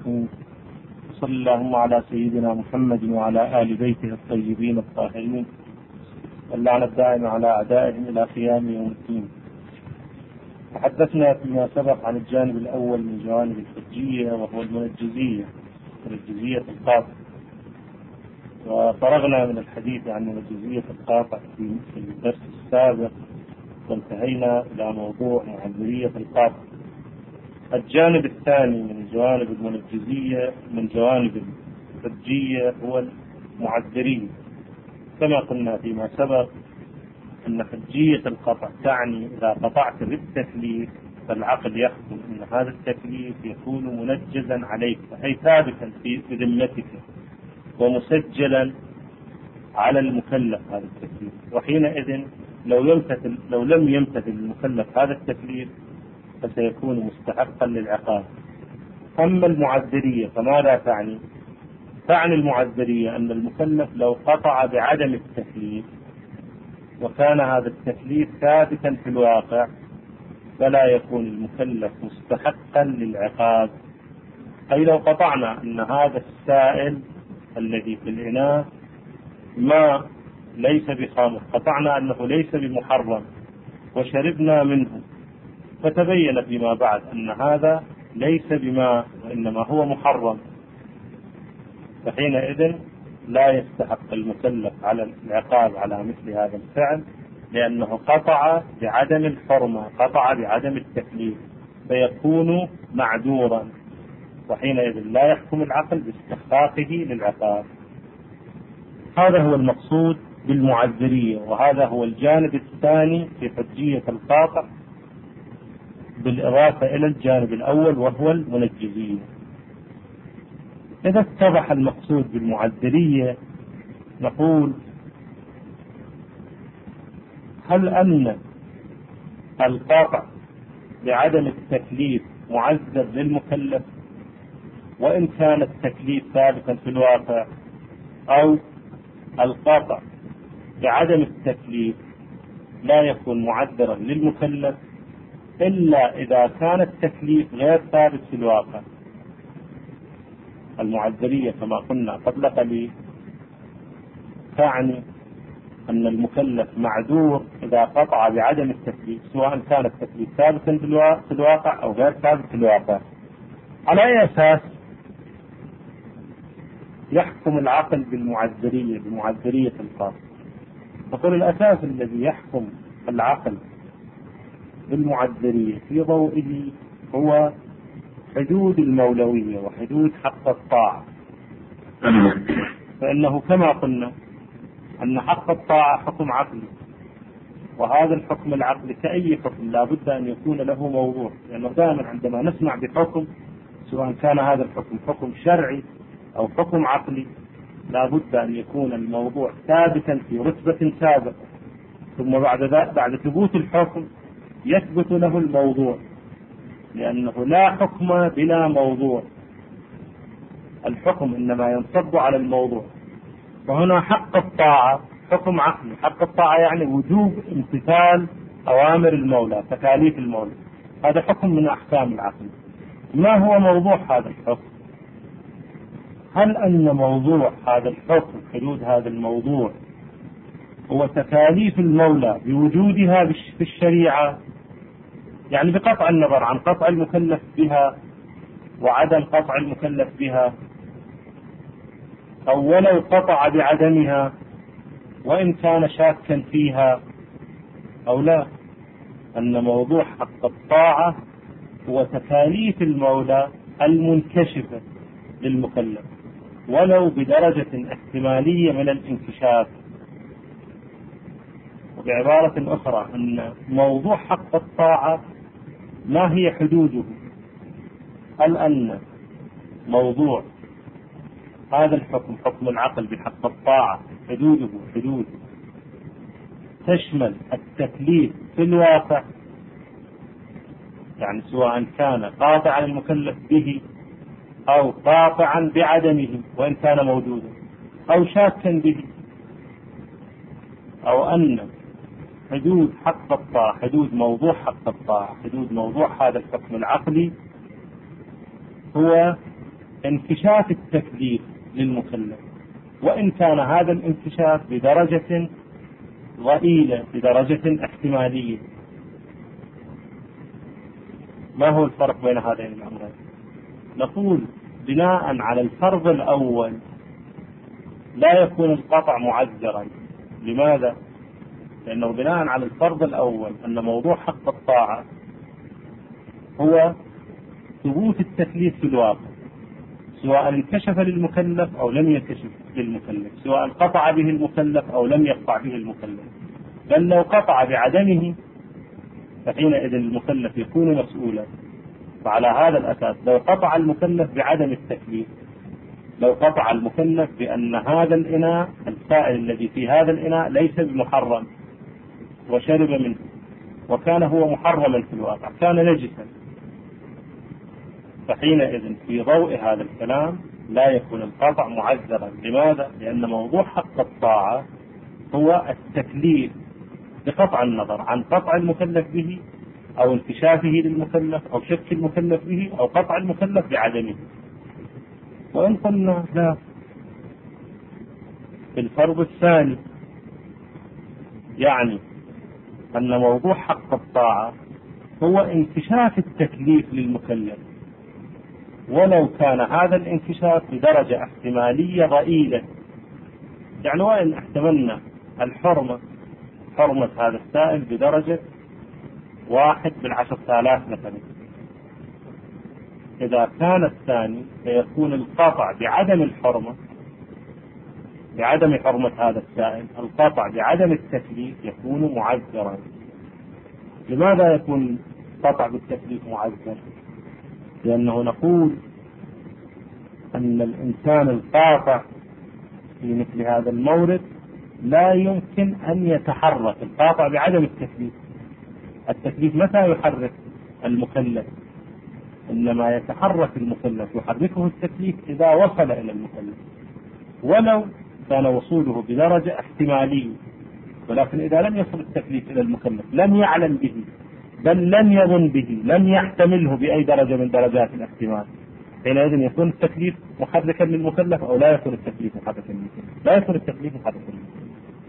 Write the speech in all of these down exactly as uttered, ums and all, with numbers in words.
الرحيم. صلى اللهم على سيدنا محمد وعلى آل بيته الطيبين الطاهرين، واللعنة الدائمة على أعدائهم إلى قيام يوم الدين. تحدثنا فيما سبق عن الجانب الأول من جوانب الحجية وهو المنجزية منجزية القاطع، وفرغنا من الحديث عن منجزية القاطع في الدرس السابق، وانتهينا إلى موضوع معذرية القاطع. الجانب الثاني من جوانب المنجزية من جوانب الحجية هو المعذرية. كما قلنا فيما سبق أن حجية القطع تعني إذا قطعت بالتكليف فالعقل يحكم أن هذا التكليف يكون منجزا عليك، أي ثابتا في ذمتك ومسجلا على المكلف هذا التكليف، وحينئذ لو يمتثل لو لم يمتثل المكلف هذا التكليف فسيكون مستحقا للعقاب. أما المعذرية فماذا تعني؟ تعني المعذرية أن المكلف لو قطع بعدم التكليف وكان هذا التكليف ثابتا في الواقع فلا يكون المكلف مستحقا للعقاب. أي لو قطعنا أن هذا السائل الذي في الإناء ما ليس بخامر، قطعنا أنه ليس بمحرم وشربنا منه، فتبين فيما بعد أن هذا ليس بماء وإنما هو محرم، فحينئذ لا يستحق المكلف على العقاب على مثل هذا الفعل، لأنه قطع بعدم الحرمة، قطع بعدم التكليف، فيكون معذورا، وحينئذ لا يحكم العقل باستحقاقه للعقاب. هذا هو المقصود بالمعذرية، وهذا هو الجانب الثاني في حجية القاطع بالإضافة إلى الجانب الأول وهو المنجزية. إذا اتضح المقصود بالمعذرية نقول: هل أن القاطع بعدم التكليف معذر للمكلف وإن كان التكليف ثابتا في الواقع، أو القاطع بعدم التكليف لا يكون معذرا للمكلف إلا إذا كان التكليف غير ثابت في الواقع؟ المعذرية كما قلنا قبل قليل تعني أن المكلف معذور إذا قطع بعدم التكليف، سواء كان التكليف ثابتا في الواقع أو غير ثابت في الواقع. على أي أساس يحكم العقل بالمعذرية بمعذرية القاطع؟ نقول الأساس الذي يحكم العقل بالمعذرية في ضوئه هو حدود المولوية وحدود حق الطاعة. فإنه كما قلنا أن حق الطاعة حكم عقلي، وهذا الحكم العقلي كأي حكم لا بد أن يكون له موضوع، لأنه دائما عندما نسمع بحكم سواء كان هذا الحكم حكم شرعي أو حكم عقلي لا بد أن يكون الموضوع ثابتا في رتبة سابقة، ثم بعد ذلك بعد ثبوت الحكم يثبت له الموضوع، لأنه لا حكم بلا موضوع، الحكم إنما ينصب على الموضوع. وهنا حق الطاعة حكم عقلي، حق الطاعة يعني وجوب امتثال أوامر المولى، تكاليف المولى، هذا حكم من أحكام العقل. ما هو موضوع هذا الحكم؟ هل أن موضوع هذا الحكم حدود هذا الموضوع هو تكاليف المولى بوجودها في الشريعة، يعني بقطع النظر عن قطع المكلف بها وعدم قطع المكلف بها، أو ولو قطع بعدمها وإن كان شاكا فيها أو لا؟ أن موضوع حق الطاعة هو تكاليف المولى المنكشفة للمكلف ولو بدرجة احتمالية من الانكشاف. وبعبارة أخرى أن موضوع حق الطاعة ما هي حدوده؟ هل أن موضوع هذا الحكم حكم العقل بحق الطاعة حدوده حدود تشمل التكليف في الواقع، يعني سواء كان قاطعا المكلف به أو قاطعا بعدمه وإن كان موجودا أو شاكا به، أو أن حدود حق الطاعة حدود موضوع حق الطاعة حدود موضوع هذا الحكم العقلي هو انكشاف التكليف للمكلف، وإن كان هذا الانكشاف بدرجة ضئيلة، بدرجة احتمالية. ما هو الفرق بين هذين الأمرين؟ نقول بناء على الفرض الأول لا يكون القطع معذرا. لماذا؟ لأنه بناء على الفرض الأول أن موضوع حق الطاعة هو ثبوت التكليف في الواقع، سواء انكشف للمكلف أو لم ينكشف للمكلف، سواء قطع به المكلف أو لم يقطع به المكلف. بل لو قطع بعدمه فحينئذ المكلف يكون مسؤولا. وعلى هذا الأساس لو قطع المكلف بعدم التكليف، لو قطع المكلف بأن هذا الإناء السائل الذي في هذا الإناء ليس بمحرم وشرب منه، وكان هو محرما في الواقع، كان نجسا، فحينئذ في ضوء هذا الكلام لا يكون القطع معذرا. لماذا؟ لأن موضوع حق الطاعة هو التكليف بقطع النظر عن قطع المكلف به أو انكشافه للمكلف أو شك المكلف به أو قطع المكلف بعدمه. وإن قلنا لا، في الفرض الثاني يعني أن موضوع حق الطاعة هو انكشاف التكليف للمكلف، ولو كان هذا الانكشاف بدرجة احتمالية ضئيلة. يعني وإن احتملنا الحرمة، حرمة هذا السائل بدرجة واحد بالعشرة آلاف مثلا، إذا كان الثاني فيكون القطع بعدم الحرمة، بعدم حرمة هذا السائل، القطع بعدم التكليف يكون معذرا. لماذا يكون قطع بالتكليف معذر؟ لأنه نقول أن الإنسان القاطع في مثل هذا المورد لا يمكن أن يتحرك. القاطع بعدم التكليف، التكليف متى يحرك المكلف؟ إنما يتحرك المكلف، يحركه التكليف إذا وصل إلى المكلف، ولو كان وصوله بدرجة احتمالية. ولكن إذا لم يصل التكليف إلى المكلف، لم يعلم به، بل لم يظن به، لم يحتمله بأي درجة من درجات الاحتمال، حينئذ يكون التكليف محركا للمكلف أو لا يكون التكليف محركا للمكلف؟ لا يكون التكليف محركا للمكلف.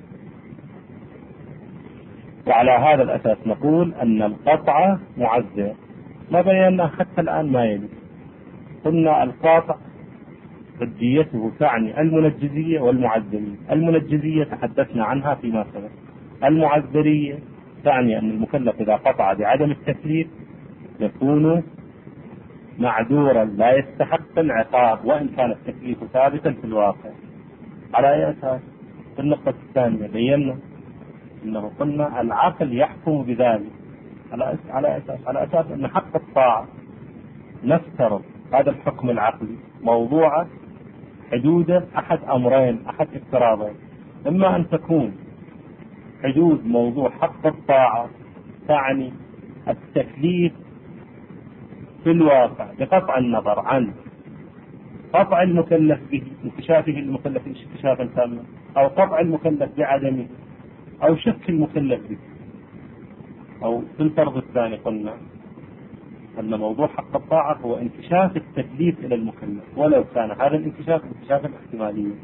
وعلى هذا الأساس نقول أن القطع معذر. ما بينا حتى الآن ما يلي. قلنا القاطع رديته تعني المنجزية والمعذرية. المنجزية تحدثنا عنها فيما سبق. المعذرية تعني أن المكلف إذا قطع بعدم التكليف يكون معذورا، لا يستحق العقاب وإن كان التكليف ثابتا في الواقع. على أي أساس؟ في النقطة الثانية بينا أنه قلنا العقل يحكم بذلك. على على أساس على أساس أن حق الطاعة نفترض هذا الحكم العقلي موضوع حدود أحد أمرين، أحد افتراضين. إما أن تكون حدود موضوع حق الطاعة تعني التكليف في الواقع بقطع النظر عن قطع المكلف به، انكشافه المكلف انكشافا تاما، أو قطع المكلف بعدمه، أو شك المكلف به. أو في الفرض الثاني قلنا أن موضوع حق الطاعة هو انكشاف التكليف إلى المكلف، ولو كان هذا الانكشاف انكشافا احتماليا.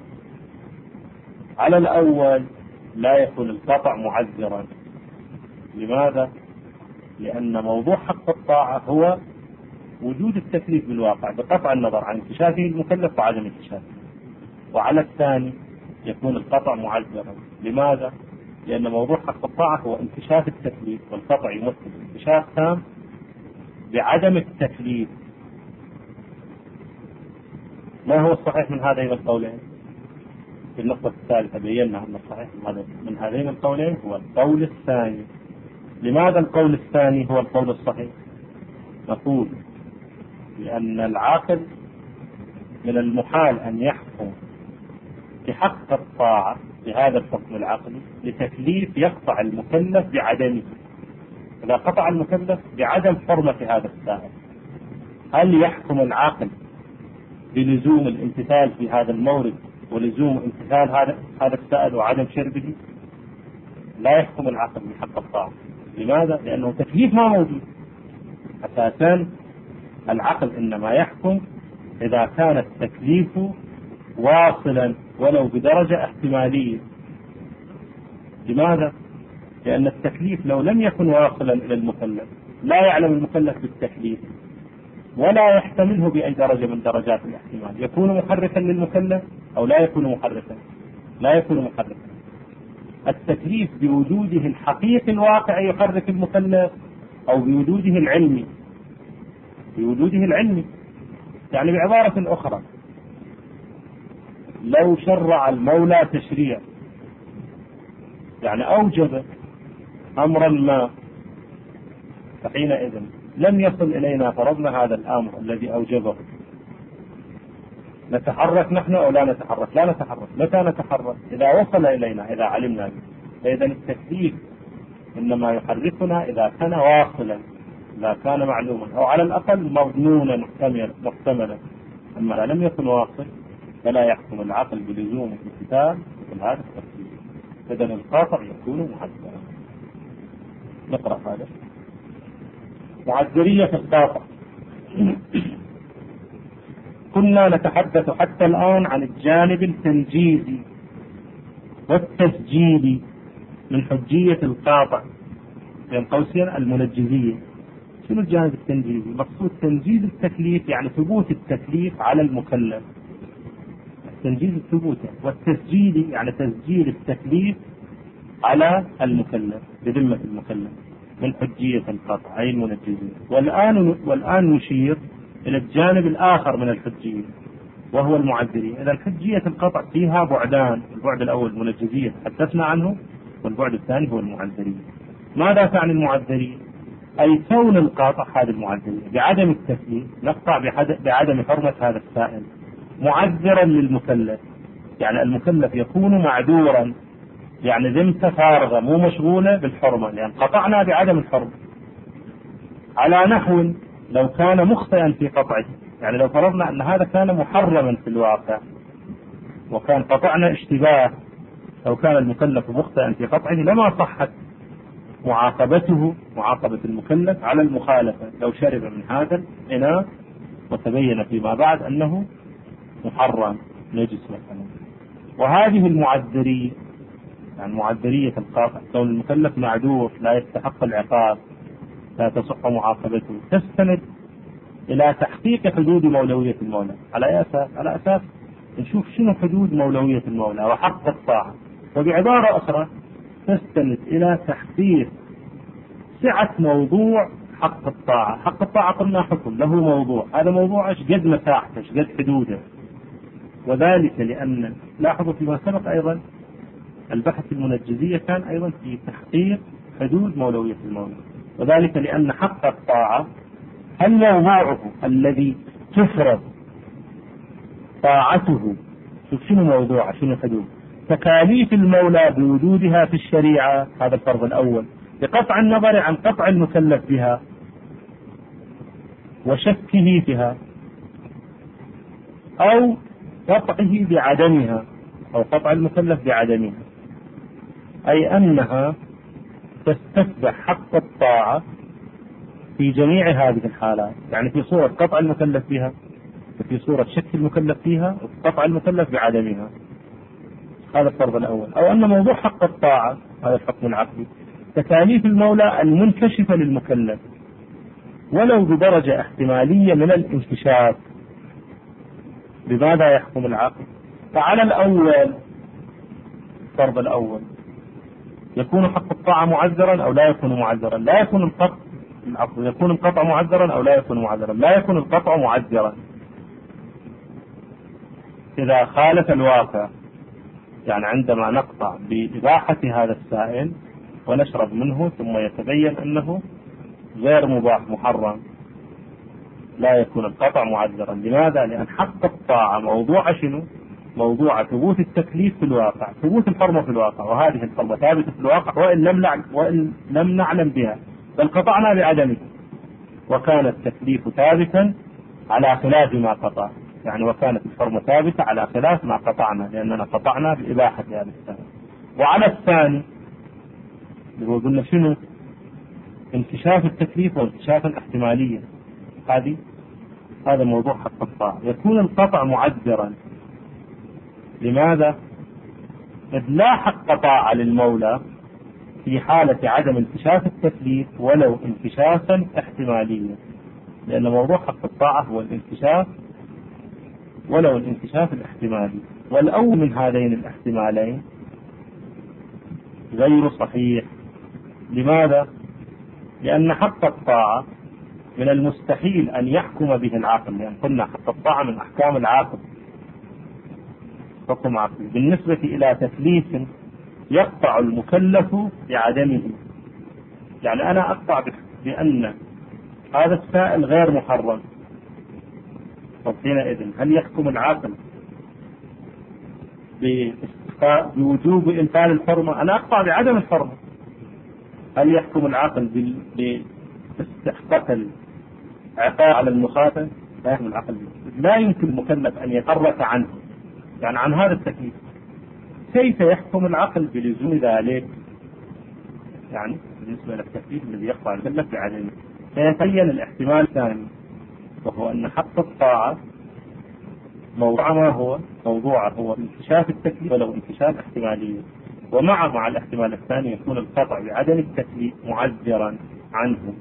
على الأول لا يكون القطع معذرا. لماذا؟ لأن موضوع حق الطاعة هو وجود التكليف بالواقع بقطع النظر عن انكشافه المكلف وعدم انكشافه. وعلى الثاني يكون القطع معذرا. لماذا؟ لأن موضوع حق الطاعة هو انكشاف التكليف، والقطع يمثل انكشاف تام بعدم التكليف. ما هو الصحيح من هذين القولين؟ في النقطة الثالثة بينا أن الصحيح من هذين القولين هو القول الثاني. لماذا القول الثاني هو القول الصحيح؟ نقول لأن العاقل من المحال أن يحكم بحق الطاعة بهذا الحكم العقلي لتكليف يقطع المكلف بعدمه. إذا قطع المكلف بعدم حرمة هذا السائل، هل يحكم العاقل بلزوم الامتثال في هذا المورد ولزوم امتثال هذا هذا السائل وعدم شربه؟ لا يحكم العقل بحق الطاعة. لماذا؟ لأنه تكليف ما موجود. أساسا العقل إنما يحكم إذا كان التكليف واصلا ولو بدرجة احتمالية. لماذا؟ لأن التكليف لو لم يكن واصلا إلى المكلف لا يعلم المكلف بالتكليف ولا يحتمله بأي درجة من درجات الاحتمال، يكون محركا للمكلف أو لا يكون محركا، لا يكون محركا. التكليف بوجوده الحقيقي الواقعي يحرك المكلف أو بوجوده العلمي، بوجوده العلمي. يعني بعبارة أخرى، لو شرع المولى تشريع يعني أوجب أمرا ما، فحينئذ لم يصل إلينا فرضنا هذا الأمر الذي أوجبه، نتحرك نحن أو لا نتحرك؟ لا نتحرك. متى نتحرك؟ إذا وصل إلينا، إذا علمنا به. فإذا التكليف إنما يحركنا إذا كان واصلا، إذا كان معلوما أو على الأقل مظنونا محتملا. أما إذا لم يكن واصل فلا يحكم العقل بلزوم الكتاب مثل هذا التكليف. إذا القاطع يكون معذرا. نقرأ هذا. معذرية القاطع. كنا نتحدث حتى الآن عن الجانب التنجيزي والتسجيلي من حجية القاطع بين قوسين المنجزية. شنو الجانب التنجيزي؟ مقصود تنجيز التكليف يعني ثبوت التكليف على المكلف، تنجيز الثبوت، والتسجيلي يعني تسجيل التكليف على المكلف بذمة المكلف من حجية القطع أي المنجزية. والآن والآن نشير إلى الجانب الآخر من الحجية وهو المعذرية. إذا حجية القطع فيها بعدان، البعد الأول المنجزية تحدثنا عنه، والبعد الثاني هو المعذرية. ماذا تعني المعذرية؟ أي كون القاطع هذه المعذرية بعدم التكليف، نقطع بعدم حرمة هذا السائل، معذرا للمكلف، يعني المكلف يكون معذورا، يعني ذمته فارغة مو مشغولة بالحرمة، لأن قطعنا بعدم الحرمة. على نحو لو كان مخطئا في قطعه، يعني لو فرضنا أن هذا كان محرما في الواقع وكان قطعنا اشتباه، لو كان المكلف مخطئا في قطعه لما صحت معاقبته، معاقبة المكلف على المخالفة لو شرب من هذا الإناء وتبين فيما بعد أنه محرم نجس مثلا. وهذه المعذرية، يعني معذرية القاطع، كون المكلف معذور لا يستحق العقاب لا تصح معاقبته، تستند إلى تحقيق حدود مولوية المولى. على أساس على أساس نشوف شنو حدود مولوية المولى وحق الطاعة. وبعبارة أخرى تستند إلى تحقيق سعة موضوع حق الطاعة. حق الطاعة قلنا حكم له موضوع، هذا موضوع ايش قد مساحته ايش قد حدوده. وذلك لأن لاحظوا فيما سبق أيضا البحث المنجزية كان أيضا في تحقيق حدود مولوية المولى، وذلك لأن حق الطاعة هل موضوعه الذي تفرض طاعته، شوف شنو موضوعه شنو حدود تكاليف المولى بوجودها في الشريعة، هذا الفرض الأول، بقطع النظر عن قطع المكلف بها وشكه فيها أو قطعه بعدمها أو قطع المكلف بعدمها، أي أنها تستتبع حق الطاعة في جميع هذه الحالات، يعني في صورة قطع المكلف بها وفي صورة شك المكلف فيها وقطع المكلف بعدمها. هذا الفرض الأول. أو أن موضوع حق الطاعة هذا الحكم العقلي تكاليف المولى المنكشفة للمكلف ولو بدرجة احتمالية من الانكشاف. بماذا يحكم العقل؟ فعلى الأول الفرض الأول يكون حق الطاعة معذرا أو لا يكون معذرا. لا يكون القطع العقل يكون القطع معذرا أو لا يكون معذرا. لا يكون القطع معذرا إذا خالف الواقع، يعني عندما نقطع بإباحة هذا السائل ونشرب منه ثم يتبين أنه غير مباح محرم لا يكون القطع معذرا. لماذا؟ لأن حق الطاعة موضوع شنو؟ موضوع ثبوت التكليف في الواقع، ثبوت الحرمة في الواقع، وهذه الحرمة ثابتة في الواقع وإن لم نعلم وإن لم نعلم بها، بل قطعنا بعدمه، وكان التكليف ثابتا على خلاف ما قطع، يعني وكانت الحرمة ثابتة على خلاف ما قطعنا لأننا قطعنا بإباحة هذا السائل. وعلى الثاني اللي هو قلنا شنو؟ انكشاف التكليف وانكشافا احتماليا، هذه هذا موضوع حق الطاعة. يكون القطع معذرا. لماذا؟ إذ لا حق طاعة للمولى في حالة عدم انكشاف التكليف ولو انكشافا احتماليا، لأن موضوع حق الطاعة هو الانكشاف ولو الانكشاف الاحتمالي، والأول من هذين الاحتمالين غير صحيح. لماذا؟ لأن حق الطاعة من المستحيل أن يحكم به العاقل، لأن قلنا حق الطاعة من أحكام العاقل حكم عقلي. بالنسبة إلى تكليف يقطع المكلف بعدمه، يعني أنا أقطع بأن هذا السائل غير محرم، طب حينئذ هل يحكم العاقل بوجوب إنفاذ الحرمة؟ أنا أقطع بعدم الحرمة. هل يحكم العاقل باستحقاق العقاب على المخاطب؟ لا يحكم العقل به. لا يمكن المكلف أن يتحرك عنه، يعني عن هذا التكليف. كيف يحكم العقل بلزوم ذلك؟ يعني بالنسبة للتكليف الذي يقطع المكلف بعدمه. فيتبين الاحتمال الثاني، وهو أن حق الطاعة موضوع ما هو موضوع هو انكشاف التكليف ولو انكشاف احتمالي، ومع مع الاحتمال الثاني يكون القطع بعدم التكليف معذرا عنه.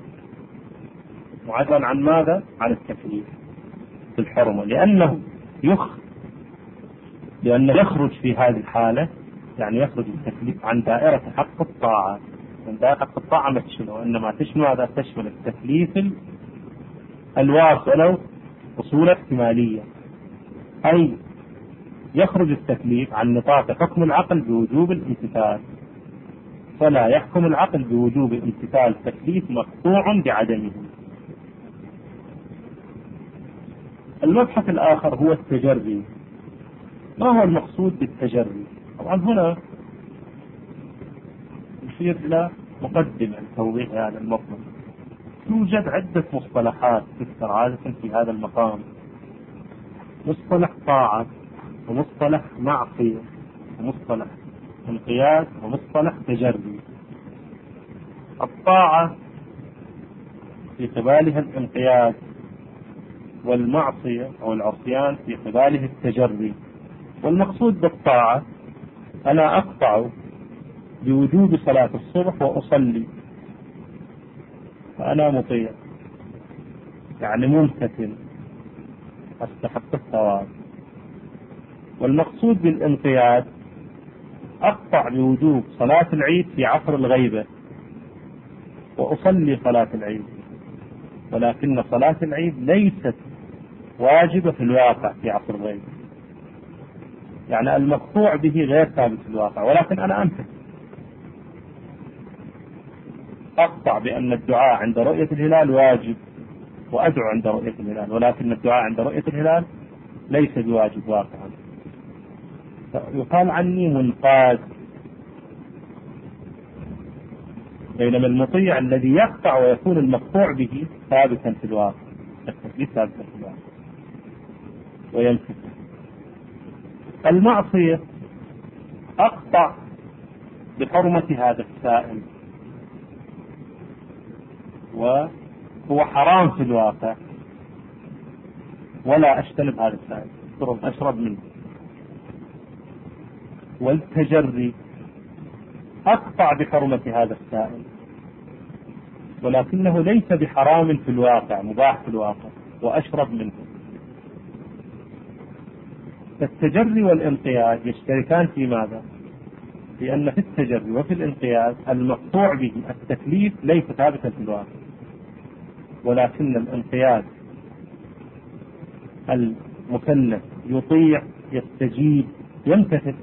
معذرا عن ماذا؟ عن التكليف في الحرمة، لأنه يخ لأنه يخرج في هذه الحالة، يعني يخرج التكليف عن دائرة حق الطاعة. من دائرة حق الطاعة ما تشمل، وإنما تشمل هذا تشمل التكليف الواصل أصول احتمالية، أي يخرج التكليف عن نطاق حكم العقل بوجوب الامتثال، فلا يحكم العقل بوجوب امتثال تكليف مقطوع بعدمه. المبحث الآخر هو التجري. ما هو المقصود بالتجري؟ طبعا هنا نشير إلى مقدمة لتوضيح هذا المطلب. توجد عدة مصطلحات تذكر عادة في هذا المقام: مصطلح طاعة، ومصطلح معصية، ومصطلح انقياد، ومصطلح تجري. الطاعة في قبالها الانقياد، والمعصية أو العصيان في قباله التجري. والمقصود بالطاعة أنا أقطع بوجوب صلاة الصبح وأصلي فأنا مطيع، يعني ممتثل أستحق الثواب. والمقصود بالانقياد أقطع بوجوب صلاة العيد في عصر الغيبة وأصلي صلاة العيد، ولكن صلاة العيد ليست واجبة في الواقع في عصر الغيبة، يعني المقطوع به غير ثابت في الواقع، ولكن أنا أمتثل. أقطع بأن الدعاء عند رؤية الهلال واجب وأدعو عند رؤية الهلال، ولكن الدعاء عند رؤية الهلال ليس بواجب واقعا، يقال عني منقاد. بينما المطيع الذي يقطع ويكون المقطوع به ثابتا في الواقع، التكليف ثابتا في الواقع ويمتثل. المعصية أقطع بحرمة هذا السائل وهو حرام في الواقع، ولا أجتنب هذا السائل، أشرب منه. والتجري أقطع بحرمة هذا السائل ولكنه ليس بحرام في الواقع، مباح في الواقع، وأشرب منه. فالتجري والانقياد يشتركان في ماذا؟ لأن في التجري وفي الانقياد المقطوع به التكليف ليس ثابتا في الواقع، ولكن الانقياد المكلف يطيع يستجيب يمتثل،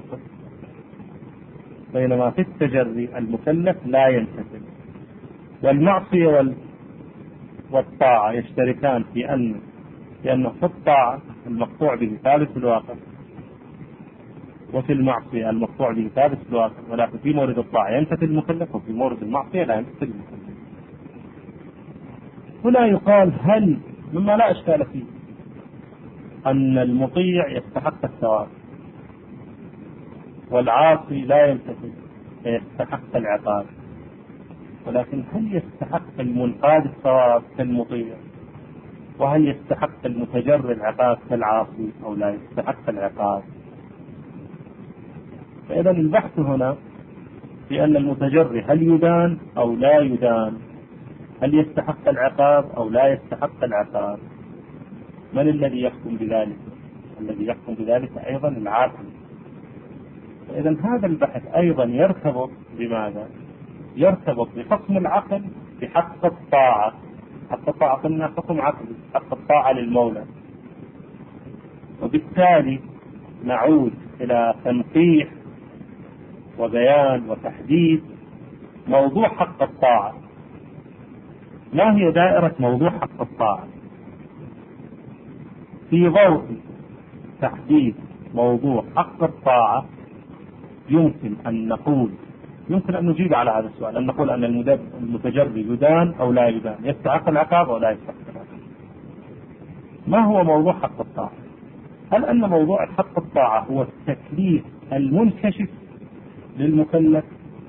بينما في التجري المكلف لا يمتثل. والمعصية وال... والطاعة يشتركان في أن لأنه في الطاعة المقطوع به ثابت في الواقع، وفي المعصية المقطوع به ثابت في الواقع، ولكن في مورد الطاعة يمتثل المكلف وفي مورد المعصية لا يمتثل المكلف. هنا يقال هل مما لا إشكال فيه أن المطيع يستحق الثواب والعاصي لا يمتثل فيستحق العقاب، ولكن هل يستحق المنقاد الثواب كالمطيع؟ وهل يستحق المتجري العقاب كالعاصي أو لا يستحق العقاب. فإذا البحث هنا في أن المتجري هل يدان أو لا يدان، هل يستحق العقاب أو لا يستحق العقاب. من الذي يحكم بذلك؟ الذي يحكم بذلك أيضا العاقل. فإذا هذا البحث أيضا يرتبط بماذا؟ يرتبط بحكم العقل بحق الطاعة. حق الطاعة قلنا حكم عقلي، حق الطاعة للمولى، وبالتالي نعود إلى تنقيح وبيان وتحديد موضوع حق الطاعة. ما هي دائرة موضوع حق الطاعة؟ في ضوء تحديد موضوع حق الطاعة يمكن أن نقول يمكن أن نجيب على هذا السؤال، أن نقول أن المتجري يدان أو لا يدان، يستحق العقاب أو لا يستحق العقاب. ما هو موضوع حق الطاعة؟ هل أن موضوع حق الطاعة هو التكليف المنكشف للمكلف،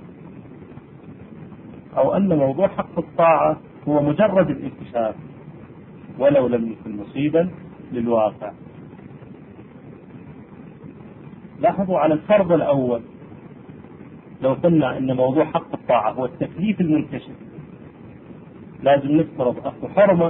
أو أن موضوع حق الطاعة هو مجرد الانكشاف ولو لم يكن مصيبا للواقع؟ لاحظوا على الفرض الأول، لو قلنا أن موضوع حق الطاعة هو التكليف المنكشف، لازم نفترض أخذ حرمة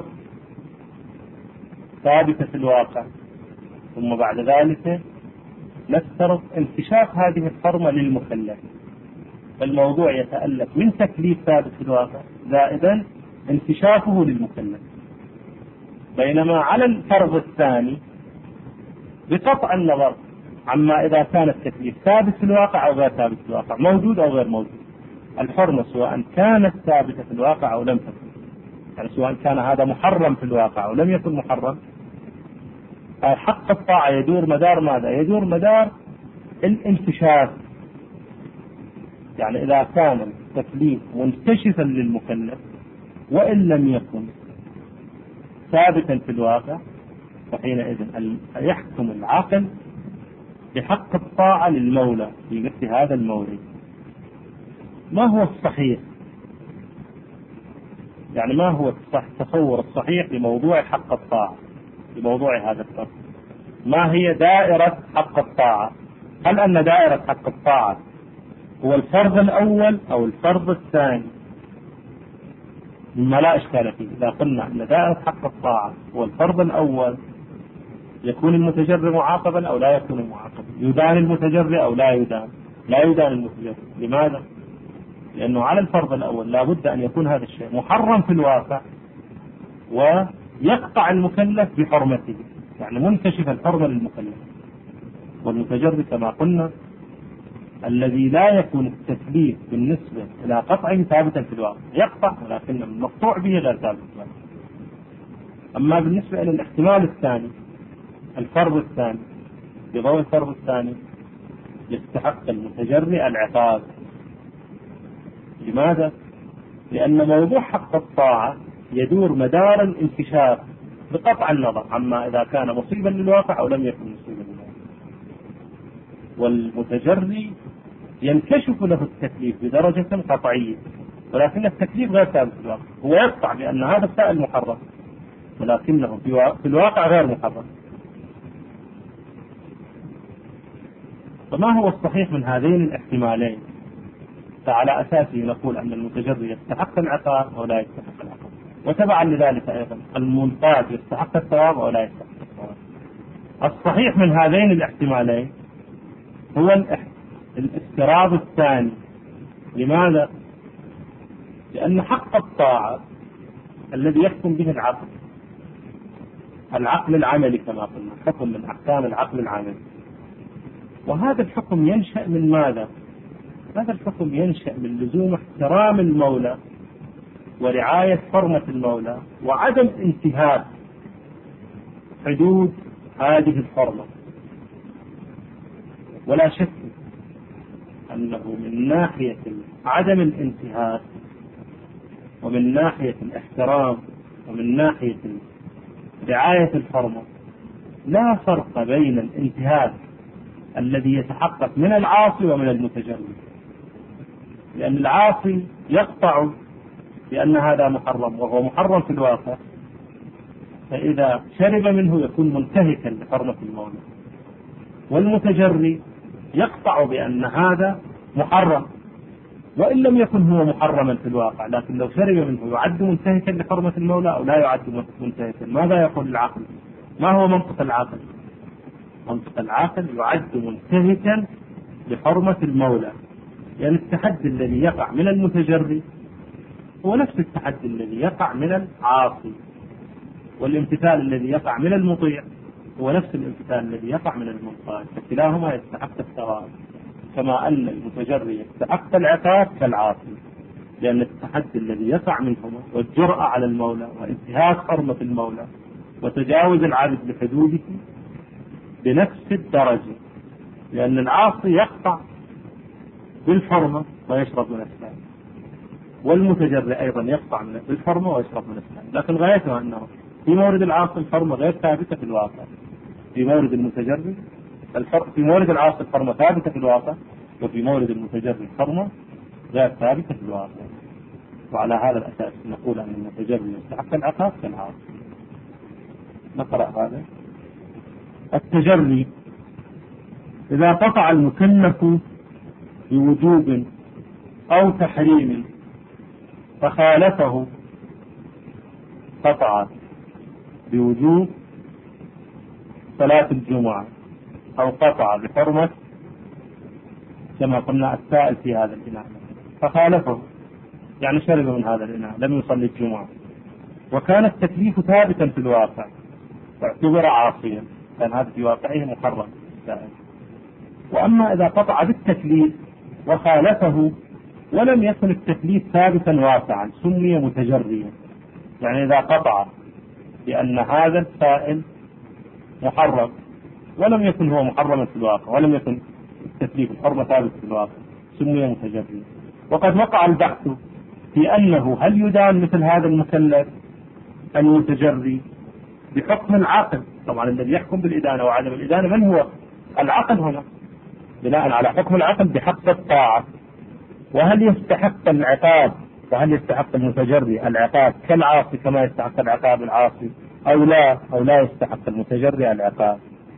ثابتة في الواقع، ثم بعد ذلك نفترض انكشاف هذه الحرمة للمكلف. فالموضوع يتألف من تكليف ثابت في الواقع زائدا انكشافه للمكلف. بينما على الفرض الثاني بقطع النظر عما إذا كان التكليف ثابت في الواقع أو غير ثابت في الواقع، موجود أو غير موجود، الحرمة سواء كانت ثابتة في الواقع أو لم تكن، يعني سواء كان هذا محرم في الواقع أو لم يكن محرم، حق الطاعة يدور مدار ماذا؟ يدور مدار الانكشاف. يعني إذا كان التكليف منكشفا للمكلف وإن لم يكن ثابتا في الواقع، فحينئذ يحكم العاقل بحق الطاعة للمولى في مثل هذا المورد. ما هو الصحيح؟ يعني ما هو التصور الصحيح لموضوع حق الطاعة، لموضوع هذا الفرض؟ ما هي دائرة حق الطاعة؟ هل أن دائرة حق الطاعة هو الفرض الأول أو الفرض الثاني؟ مما لا إشكال فيه. إذا قلنا أن دائرة حق الطاعة هو الفرض الأول، يكون المتجري معاقبا أو لا يكون معاقبا، يدان المتجري أو لا يدان، لا يدان المتجري. لماذا؟ لأنه على الفرض الأول لا بد أن يكون هذا الشيء محرم في الواقع ويقطع المكلف بحرمته، يعني منكشف الحرمة للمكلف. والمتجري كما قلنا الذي لا يكون التكليف بالنسبة إلى قطعه ثابتا في الواقع، يقطع ولكن المقطوع به غير ثابت في الواقع. أما بالنسبة إلى الاحتمال الثاني، الفرض الثاني، بضوء الفرض الثاني يستحق المتجري العقاب. لماذا؟ لأن موضوع حق الطاعة يدور مدار الانكشاف بقطع النظر عما إذا كان مصيبا للواقع أو لم يكن مصيبا للواقع. والمتجري ينكشف له التكليف بدرجة قطعية، ولكن التكليف غير ثابت في الواقع. هو يقطع بأن هذا السائل محرم ولكنه في الواقع غير محرم. فما هو الصحيح من هذين الاحتمالين؟ فعلى أساسه نقول أن المتجري يستحق العقاب أو لا يستحق العقاب، وتبعا لذلك أيضا المنقاد يستحق الثواب أو لا يستحق الثواب. الصحيح من هذين الاحتمالين هو الافتراض الثاني. لماذا؟ لأن حق الطاعة الذي يحكم به العقل، العقل العملي كما قلنا، حكم من أحكام العقل العملي، وهذا الحكم ينشأ من ماذا؟ هذا الحكم ينشأ من لزوم احترام المولى ورعاية حرمة المولى وعدم انتهاك حدود هذه الحرمة. ولا شك أنه من ناحية عدم الانتهاك ومن ناحية الاحترام ومن ناحية رعاية الحرمة لا فرق بين الانتهاك الذي يتحقق من العاصي ومن المتجري، لأن العاصي يقطع بأن هذا محرم وهو محرم في الواقع، فإذا شرب منه يكون منتهكا لحرمة المولى. والمتجري يقطع بأن هذا محرم، وإن لم يكن هو محرما في الواقع، لكن لو شرب منه يعد منتهكا لحرمة المولى أو لا يعد منتهكا. ماذا يقول العقل؟ ما هو منطق العقل؟ منطق العقل يعد منتهكا لحرمة المولى، لأن يعني التحدي الذي يقع من المتجري هو نفس التحدي الذي يقع من العاصي، والامتثال الذي يقع من المطيع هو نفس الامتثال الذي يقع من المنقاد، فكلاهما يستحق الثواب، كما أن المتجري يستحق العقاب كالعاصي، لأن التحدي الذي يقع منهما والجرأة على المولى وانتهاك حرمة المولى وتجاوز العبد لحدوده بنفس الدرجة، لأن العاصي يقطع بالحرمة ويشرب من الثاني، والمتجري أيضا يقطع بالحرمة ويشرب من الثاني، لكن غايته أنه في مورد العاصي الحرمة غير ثابتة في الواقع، في مورد المتجري الحر... في مورد العاصي الحرمة ثابتة في الواقع، وفي مورد المتجري الحرمة غير ثابتة في الواقع. وعلى هذا الأساس نقول أن المتجري يستحق العقاب كالعاصي. نقرأ هذا. التجري إذا قطع المكلف بوجوب أو تحريم فخالفه، قطع بوجوب صلاة الجمعة أو قطع بحرمة كما قلنا السائل في هذا الإناء، فخالفه يعني شرب من هذا الإناء لم يصلي الجمعة، وكان التكليف ثابتا في الواقع واعتبر عاصيا، كان هذا في واقعه محرم السائل. وأما إذا قطع بالتكليف وخالفه ولم يكن التكليف ثابتا واقعا سمي متجريا، يعني إذا قطع بأن هذا السائل محرم ولم يكن هو محرما في الواقع ولم يكن التكليف الحرمة ثابت في الواقع سمي متجريا. وقد وقع البحث في أنه هل يدان مثل هذا المكلف المتجري بحكم العقل، طبعا الذي يحكم بالإدانة وعدم الإدانة من هو؟ العقل هنا، بناء على حكم العقل بحق الطاعة. وهل يستحق العقاب وهل يستحق المتجري العقاب كالعاصي كما يستحق العقاب العاصي أو لا أو لا يستحق المتجري العقاب؟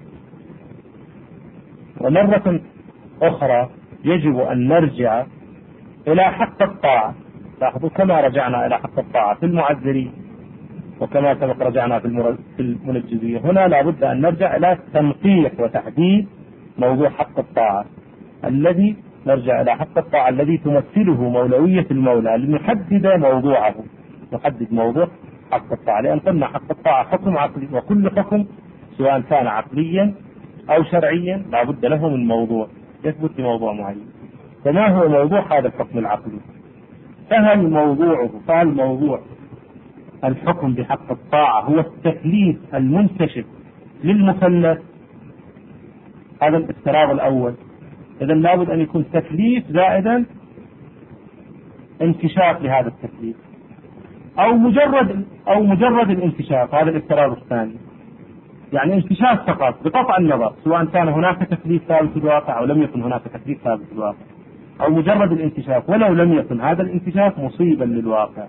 ومرة أخرى يجب أن نرجع إلى حق الطاعة. لاحظوا كما رجعنا إلى حق الطاعة في المعذرين وكما سبق رجعنا في المنجزية، هنا لابد أن نرجع إلى تنقيح وتحديد موضوع حق الطاعة الذي نرجع إلى حق الطاعة الذي تمثله مولوية المولى لنحدد موضوعه، نحدد موضوع حق الطاعة، لأن قلنا حق الطاعة حكم عقلي، وكل حكم سواء كان عقليا أو شرعيا لابد له من موضوع يثبت بموضوع معين. فما هو موضوع هذا الحكم العقلي؟ فهل موضوعه فهل موضوع الحكم بحق الطاعة هو التكليف المنكشف للمكلف؟ هذا الافتراض الأول. إذا لابد أن يكون تكليف زائدا انكشاف لهذا التكليف، أو مجرد أو مجرد الانكشاف، هذا الافتراض الثاني، يعني انكشاف فقط بقطع النظر سواء كان هناك تكليف ثابت في الواقع أو لم يكن هناك تكليف ثابت في الواقع، أو مجرد الانكشاف ولو لم يكن هذا الانكشاف مصيبا للواقع،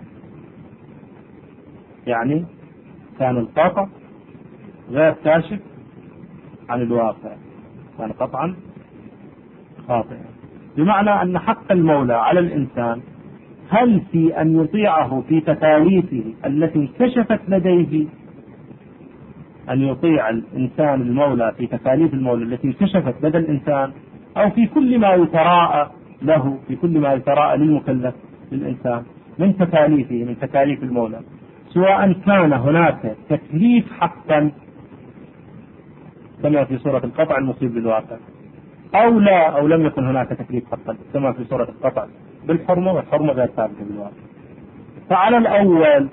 يعني كان القطع غير كاشف عن الواقع، كان قطعا خاطئا. بمعنى أن حق المولى على الإنسان هل في أن يطيعه في تكاليفه التي انكشفت لديه، أن يطيع الإنسان المولى في تكاليف المولى التي انكشفت لدى الإنسان، أو في كل ما يتراءى له، في كل ما يتراءى للمكلف للإنسان من تكاليفه من تكاليف المولى، سواء كان هناك تكليف حقا كما في سورة القطع المصيب بالواقع أو لا، أو لم يكن هناك تكليف حقا كما في سورة القطع بالحرمة، والحرمة غير ثابتة بالواقع. فعلى الأول،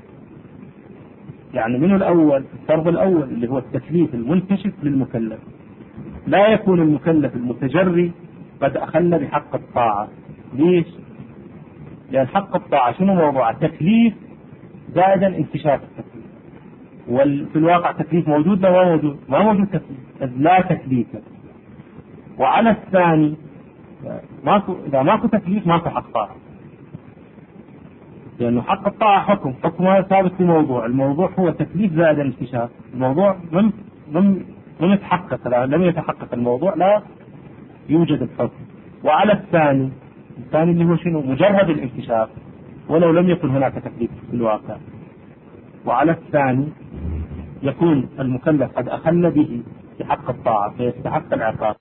يعني من الأول الفرض الأول اللي هو التكليف المنكشف للمكلف، لا يكون المكلف المتجري قد أخل بحق الطاعة. ليش؟ لأن حق الطاعة شنو موضوع؟ تكليف زائدا انكشاف التكليف، وفي الواقع تكليف موجود لا ما موجود؟ ما موجود تكليف، لا تكليف. وعلى الثاني ماكو، إذا ماكو تكليف ماكو حق طاعة. لأنه حق الطاعة حكم حكمها ثابت في موضوع، الموضوع هو تكليف زائد الانكشاف، الموضوع لم لم لم يتحقق، لم يتحقق الموضوع لا يوجد الحكم. وعلى الثاني الثاني اللي هو شنو؟ مجرد الانكشاف ولو لم يكن هناك تكليف في الواقع. وعلى الثاني يكون المكلف قد أخل به في حق الطاعة فيستحق العقاب.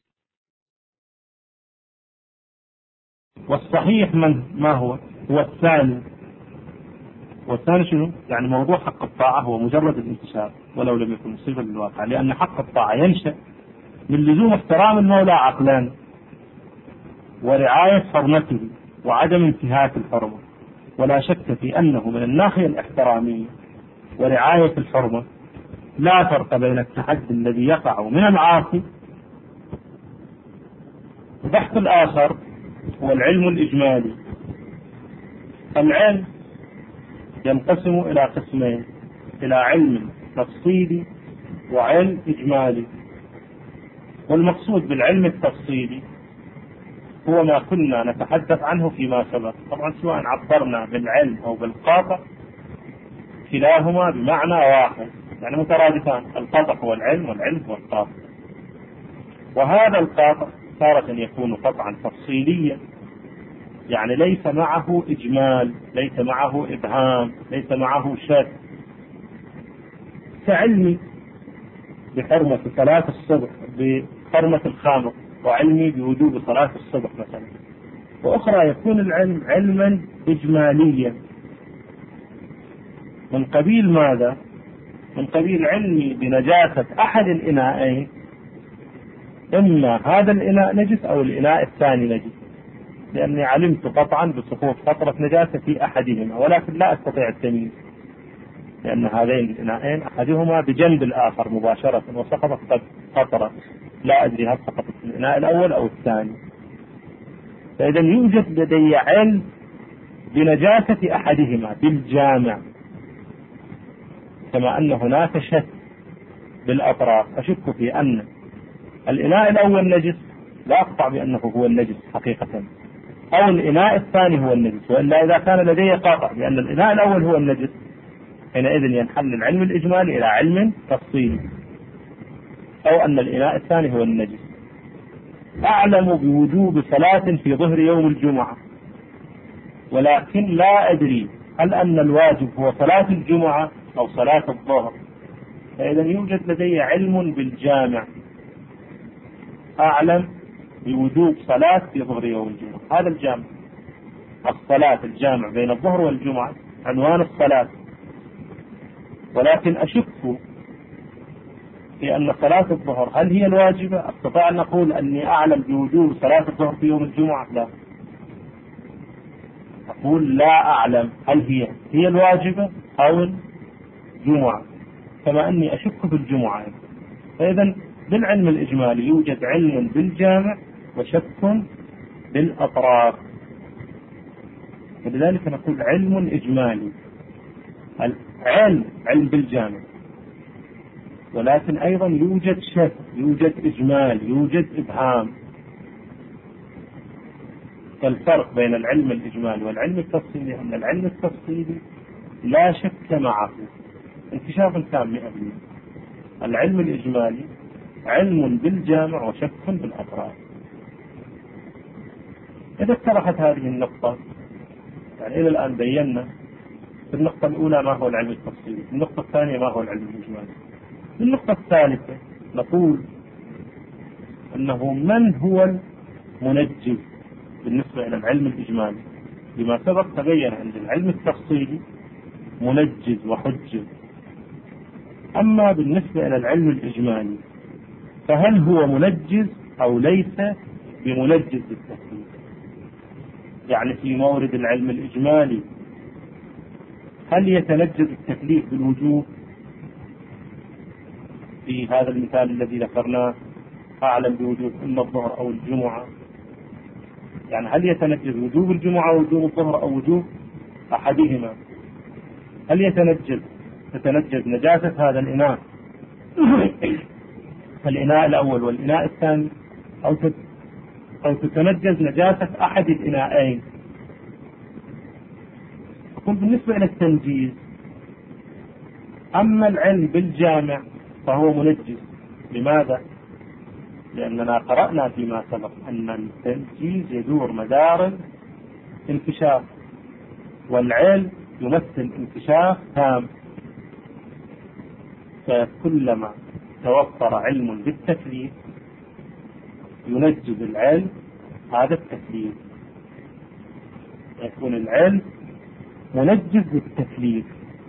والصحيح من ما هو؟ هو الثاني. والثاني شنو؟ يعني موضوع حق الطاعة هو مجرد الانكشاف ولو لم يكن صفة للواقع، لأن حق الطاعة ينشأ من لزوم احترام المولى عقلا ورعاية حرمته وعدم انتهاك الحرمة. ولا شك في أنه من الناحية الاحترامية ورعاية الحرمة لا فرق بين التحدي الذي يقع من العاصي. البحث الآخر هو العلم الإجمالي. العلم ينقسم إلى قسمين، إلى علم تفصيلي وعلم إجمالي. والمقصود بالعلم التفصيلي هو ما كنا نتحدث عنه فيما سبق، طبعا سواء عبرنا بالعلم أو بالقاطع كلاهما بمعنى واحد، يعني مترادفان، القاطع هو العلم والعلم هو القاطع. وهذا القاطع تارة يكون قطعا تفصيليا، يعني ليس معه إجمال، ليس معه إبهام، ليس معه شك، كعلمي بحرمة صلاة الصبح بحرمة الخامر، وعلمي بوجوب صلاة الصبح مثلا. وأخرى يكون العلم علما إجماليا من قبيل ماذا؟ من قبيل علمي بنجاسة أحد الإناءين، إما هذا الإناء نجس أو الإناء الثاني نجس، لأني علمت قطعا بسقوط قطرة نجاسة في أحدهما ولكن لا أستطيع التمييز، لأن هذين الإناءين أحدهما بجنب الآخر مباشرة وسقطت قطرة، لا أدري هل سقطت في الإناء الأول أو الثاني. فإذا يوجد لدي علم بنجاسة أحدهما بالجامع، كما أن هناك شك بالأطراف، أشك في أن الإناء الأول نجس لا أقطع بأنه هو النجس حقيقة، أو الإناء الثاني هو النجس. وإلا إذا كان لدي قاطع بأن الإناء الأول هو النجس حينئذ ينحل العلم الإجمالي إلى علم تفصيلي، أو أن الإناء الثاني هو النجس. أعلم بوجوب صلاة في ظهر يوم الجمعة، ولكن لا أدري هل أن الواجب هو صلاة الجمعة أو صلاة الظهر. فإذا يوجد لدي علم بالجامع، أعلم بوجوب صلاة في ظهر يوم الجمعة. هذا الجامع، الصلاة الجامع بين الظهر والجمعة عنوان الصلاة، ولكن أشك في أن صلاة الظهر هل هي الواجبة. أستطيع أن نقول أني أعلم بوجوب صلاة الظهر في يوم الجمعة؟ لا، أقول لا أعلم هل هي هي الواجبة أو الجمعة، كما أني أشك في الجمعة. فإذا بالعلم الإجمالي يوجد علم بالجامع وشك بالأطراف، ولذلك نقول علم إجمالي. العلم علم بالجامع، ولكن أيضا يوجد شك، يوجد إجمال، يوجد إبهام. فالفرق بين العلم الإجمالي والعلم التفصيلي أن العلم التفصيلي لا شك معه، انكشاف تام مئة بالمئة. العلم الإجمالي علم بالجامع وشك بالأطراف. إذا اتضحت هذه النقطة، يعني إلى الآن بينا في النقطة الأولى ما هو العلم التفصيلي، في النقطة الثانية ما هو العلم الإجمالي. في النقطة الثالثة نقول أنه من هو المنجز بالنسبة إلى العلم الإجمالي. لما سبق تبين عند العلم التفصيلي منجز وحجز، أما بالنسبة إلى العلم الإجمالي فهل هو منجز أو ليس بمنجز بالتفصيل. يعني في مورد العلم الإجمالي هل يتنجز التكليف بالوجوب في هذا المثال الذي ذكرناه، أعلم بوجوب إما الظهر أو الجمعة، يعني هل يتنجز وجوب الجمعة أو وجوب الظهر أو وجوب أحدهما؟ هل يتنجز تتنجز نجاسة هذا الإناء الإناء الأول والإناء الثاني، أو أو تتنجز نجاسة أحد الإناءين؟ نقول بالنسبة إلى التنجيز، أما العلم بالجامع فهو منجز. لماذا؟ لأننا قرأنا فيما سبق أن التنجيز يدور مدار انكشاف، والعلم يمثل انكشاف تام. فكلما توفر علم بالتكليف ينجز العلم هذا التكليف، يكون العلم منجز للتكليف.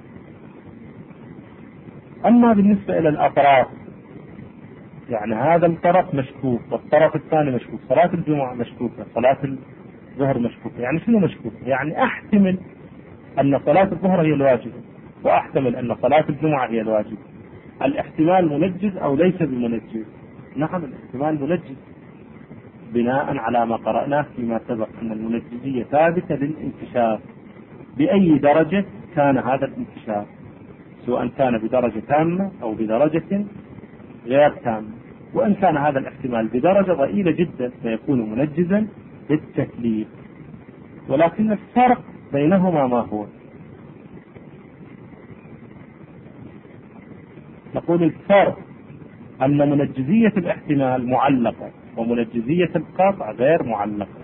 أما بالنسبة إلى الأطراف، يعني هذا الطرف مشكوك والطرف الثاني مشكوك، صلاة الجمعة مشكوكة، صلاة الظهر مشكوكة. يعني شنو مشكوك؟ يعني أحتمل أن صلاة الظهر هي الواجبة، وأحتمل أن صلاة الجمعة هي الواجبة. الاحتمال منجز أو ليس بمنجز؟ نعم، الاحتمال منجز بناء على ما قرأناه فيما سبق أن المنجزية ثابتة للانكشاف بأي درجة كان هذا الانكشاف، سواء كان بدرجة تامة أو بدرجة غير تامة. وإن كان هذا الاحتمال بدرجة ضئيلة جدا فيكون منجزا بالتكليف. ولكن الفرق بينهما ما هو؟ نقول الفرق أن منجزية الاحتمال معلقة ومنجزية القطع غير معلقة.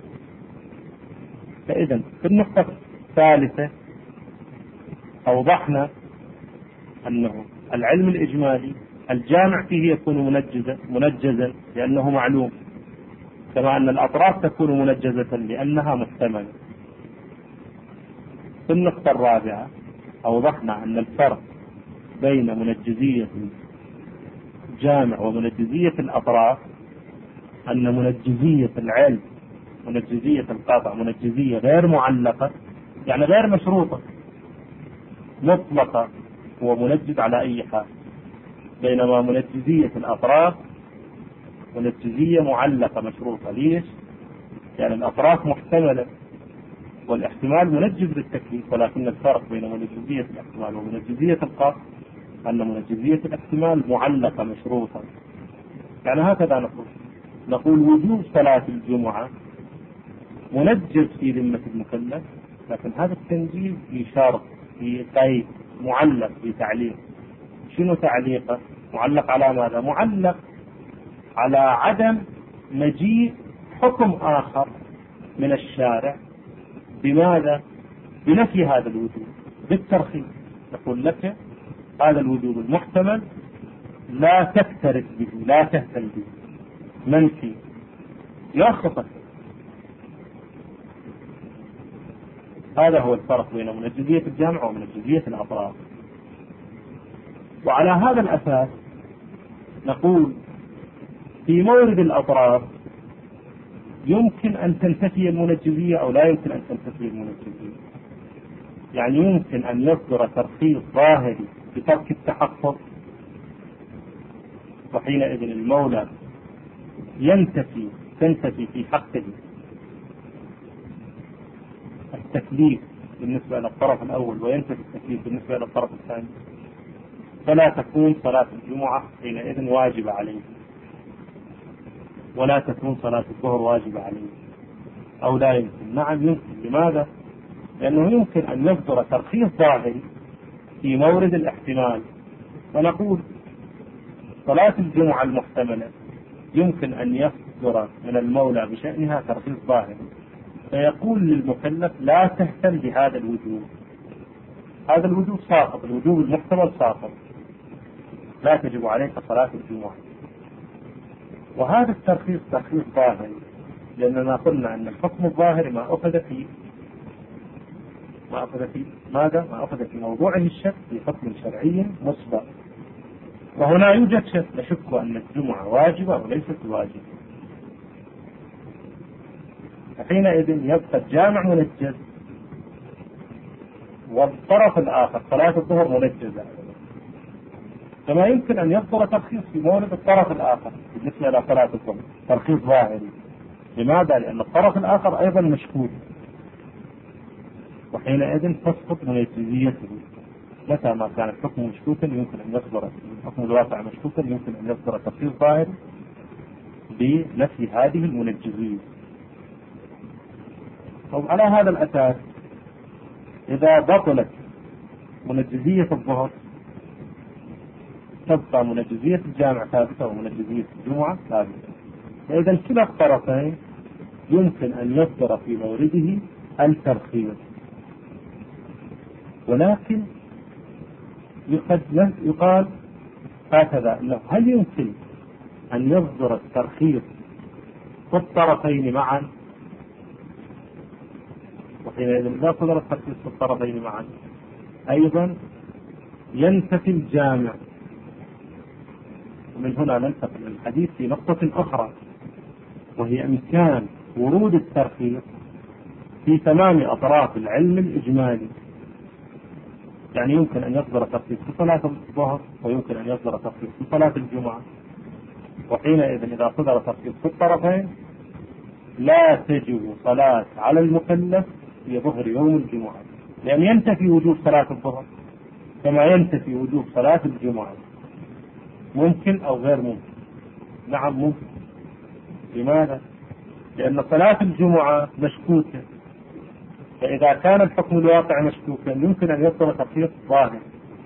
فإذا في النقطة الثالثة أوضحنا أنه العلم الإجمالي الجامع فيه يكون منجزا منجزا لأنه معلوم، كما أن الأطراف تكون منجزة لأنها محتملة. في النقطة الرابعة أوضحنا أن الفرق بين منجزية الجامع ومنجزية الأطراف أن منجزية العلم منجزية القاطع منجزية غير معلقة، يعني غير مشروطة، مطلقة، هو منجز على أي حال. بينما منجزية الأطراف منجزية معلقة مشروطة. ليش؟ يعني الأطراف محتملة والاحتمال منجز للتكليف، ولكن الفرق بين منجزية الاحتمال ومنجزية القطع أن منجزية الاحتمال معلقة مشروطة. يعني هكذا نقول نقول وجوب صلاة الجمعة منجز في ذمة المكلف، لكن هذا التنجيز في شرط، في قيد، معلق في تعليق. شنو تعليقه؟ معلق على ماذا؟ معلق على عدم مجيء حكم آخر من الشارع. بماذا؟ بنفي هذا الوجوب بالترخيص. نقول لك هذا الوجوب المحتمل لا تكترث به، لا تهتم به، منفي، يرخصك. هذا هو الفرق بين منجزية الجامع ومنجزية الأطراف. وعلى هذا الأساس نقول في مورد الأطراف يمكن أن تنتفي المنجزية أو لا يمكن أن تنتفي المنجزية. يعني يمكن أن يصدر ترخيص ظاهري بترك التحفظ، وحينئذ المولى ينتفي تنتفي في حقه التكليف بالنسبة إلى الطرف الأول وينتفي التكليف بالنسبة إلى الطرف الثاني، فلا تكون صلاة الجمعة حينئذ واجبة عليه، ولا تكون صلاة الظهر واجبة عليه، أو لا يمكن. نعم يمكن. لماذا؟ لأنه يمكن أن يصدر ترخيص ظاهري في مورد الاحتمال، ونقول صلاة الجمعة المحتملة يمكن أن يصدر من المولى بشأنها ترخيص ظاهري، فيقول للمكلف لا تهتم بهذا الوجوب، هذا الوجوب ساقط، الوجوب المحتمل ساقط، لا تجب عليك صلاة الجمعة. وهذا الترخيص ترخيص ظاهري، لأننا قلنا أن الحكم الظاهري ما أخذ فيه ما أخذ في ماذا؟ ما أخذ في موضوعه الشك في حكم شرعي مسبق. وهنا يوجد شك، نشك أن الجمعة واجبة وليست واجبة، فحينئذ يبقى الجامع منجز والطرف الآخر صلاة الظهر منجزة. كما يمكن أن يصدر ترخيص في مورد الطرف الآخر بالنسبة إلى صلاة الظهر، ترخيص ظاهري. لماذا؟ لأن الطرف الآخر أيضا مشكوك، وحينئذ تسقط منجزيته. متى ما كان الحكم مشكوكا يمكن أن يصدر الحكم الواقع مشكوكا يمكن أن يصدر ترخيص ظاهري بنفي هذه المنجزية. طب على هذا الأساس إذا بطلت منجزية الظهر تبقى منجزية الجامع ثابتة ومنجزية الجمعة ثابتة. فإذا كلا الطرفين يمكن أن يصدر في مورده الترخيص، ولكن يقال هكذا أنه هل يمكن أن يصدر الترخيص في الطرفين معا؟ وحينئذ إذا صدر الترخيص في الطرفين معا أيضا ينتفي الجامع. ومن هنا ننتقل الحديث في نقطة أخرى، وهي إمكان ورود الترخيص في تمام أطراف العلم الإجمالي. يعني يمكن أن يصدر ترخيص في صلاة الظهر، ويمكن أن يصدر ترخيص في صلاة الجمعة. وحينئذ إذا صدر ترخيص في الطرفين لا تجب صلاة على المكلف في ظهر يوم الجمعة، لأن ينتفي وجوب صلاة الظهر كما ينتفي وجوب صلاة الجمعة. ممكن أو غير ممكن؟ نعم ممكن. لماذا؟ لأن صلاة الجمعة مشكوكة، فإذا كان الحكم الواقع مشكوكا يمكن أن يصدر ترخيص ظاهر.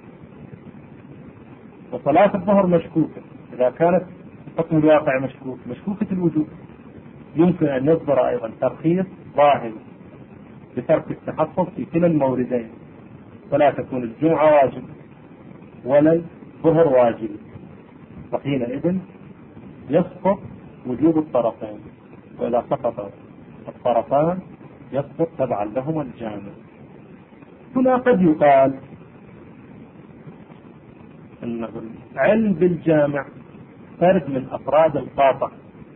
وصلاة الظهر مشكوكة، إذا كانت الحكم الواقع مشكوك مشكوكة الوجوب يمكن أن يصدر أيضا ترخيص ظاهر بترك التحفظ في كلا الموردين، فلا تكون الجمعة واجب ولا الظهر واجب. وحينئذ يسقط وجوب الطرفين، وإذا سقط الطرفان يسقط تبعا لهما الجامع. هنا قد يقال أن العلم بالجامع فرد من أفراد القاطع.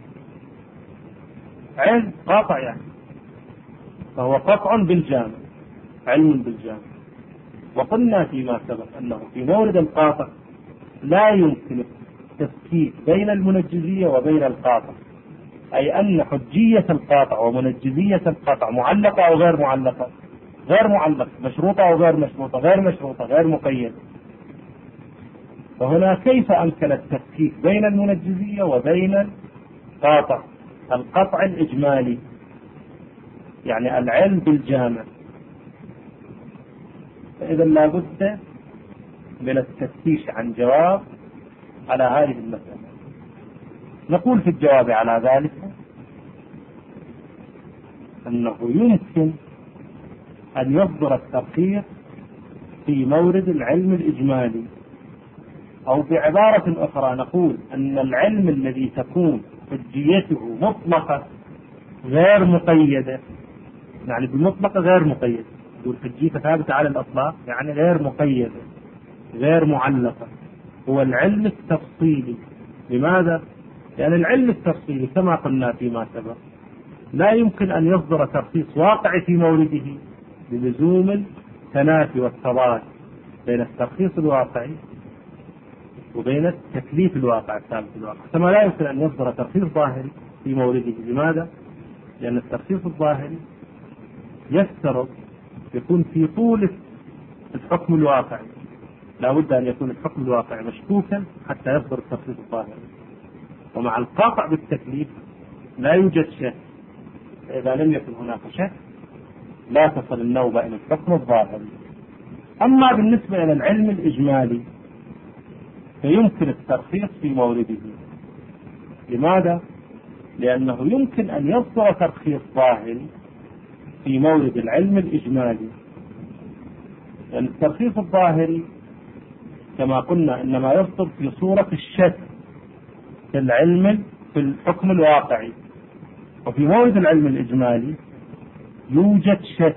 علم قاطع يعني فهو قطع بالجامع، علم بالجامع. وقلنا فيما سبق أنه في مورد القاطع لا يمكن التفكيك بين المنجزية وبين القاطع، أي أن حجية القاطع ومنجزية القاطع معلقة أو غير معلقة؟ غير معلقة. مشروطة أو غير مشروطة؟ غير مشروطة، غير مقيدة. فهنا كيف أمكن التفكيك بين المنجزية وبين القاطع؟ القطع الإجمالي يعني العلم بالجامع. فإذا لا بد من التفتيش عن جواب على هذه المسألة. نقول في الجواب على ذلك أنه يمكن أن يصدر الترخيص في مورد العلم الإجمالي، أو بعبارة أخرى نقول أن العلم الذي تكون حجيته مطلقة غير مقيدة، يعني بالمطلقة غير مقيدة، يقول حجيته ثابتة على الأطلاق يعني غير مقيدة غير معلقة، هو العلم التفصيلي. لماذا؟ لأن العلم التفصيلي كما قلنا فيما سبق لا يمكن أن يصدر ترخيص واقعي في مورده بلزوم التنافي والتضاد بين الترخيص الواقعي وبين التكليف الواقع الثابت الواقع، كما لا يمكن أن يصدر ترخيص ظاهري في مورده. لماذا؟ لأن الترخيص الظاهري يفترض يكون في طول الحكم الواقعي، لا بد أن يكون الحكم الواقعي مشكوكا حتى يصدر الترخيص الظاهري. ومع القاطع بالتكليف لا يوجد شك، فإذا لم يكن هناك شك لا تصل النوبة إلى الحكم الظاهري. أما بالنسبة إلى العلم الإجمالي فيمكن الترخيص في مورده. لماذا؟ لأنه يمكن أن يصدر ترخيص ظاهري في مورد العلم الإجمالي، لأن الترخيص الظاهري كما قلنا إنما يصدر في صورة الشك في العلم في الحكم الواقعي، وفي مورد العلم الإجمالي يوجد شك.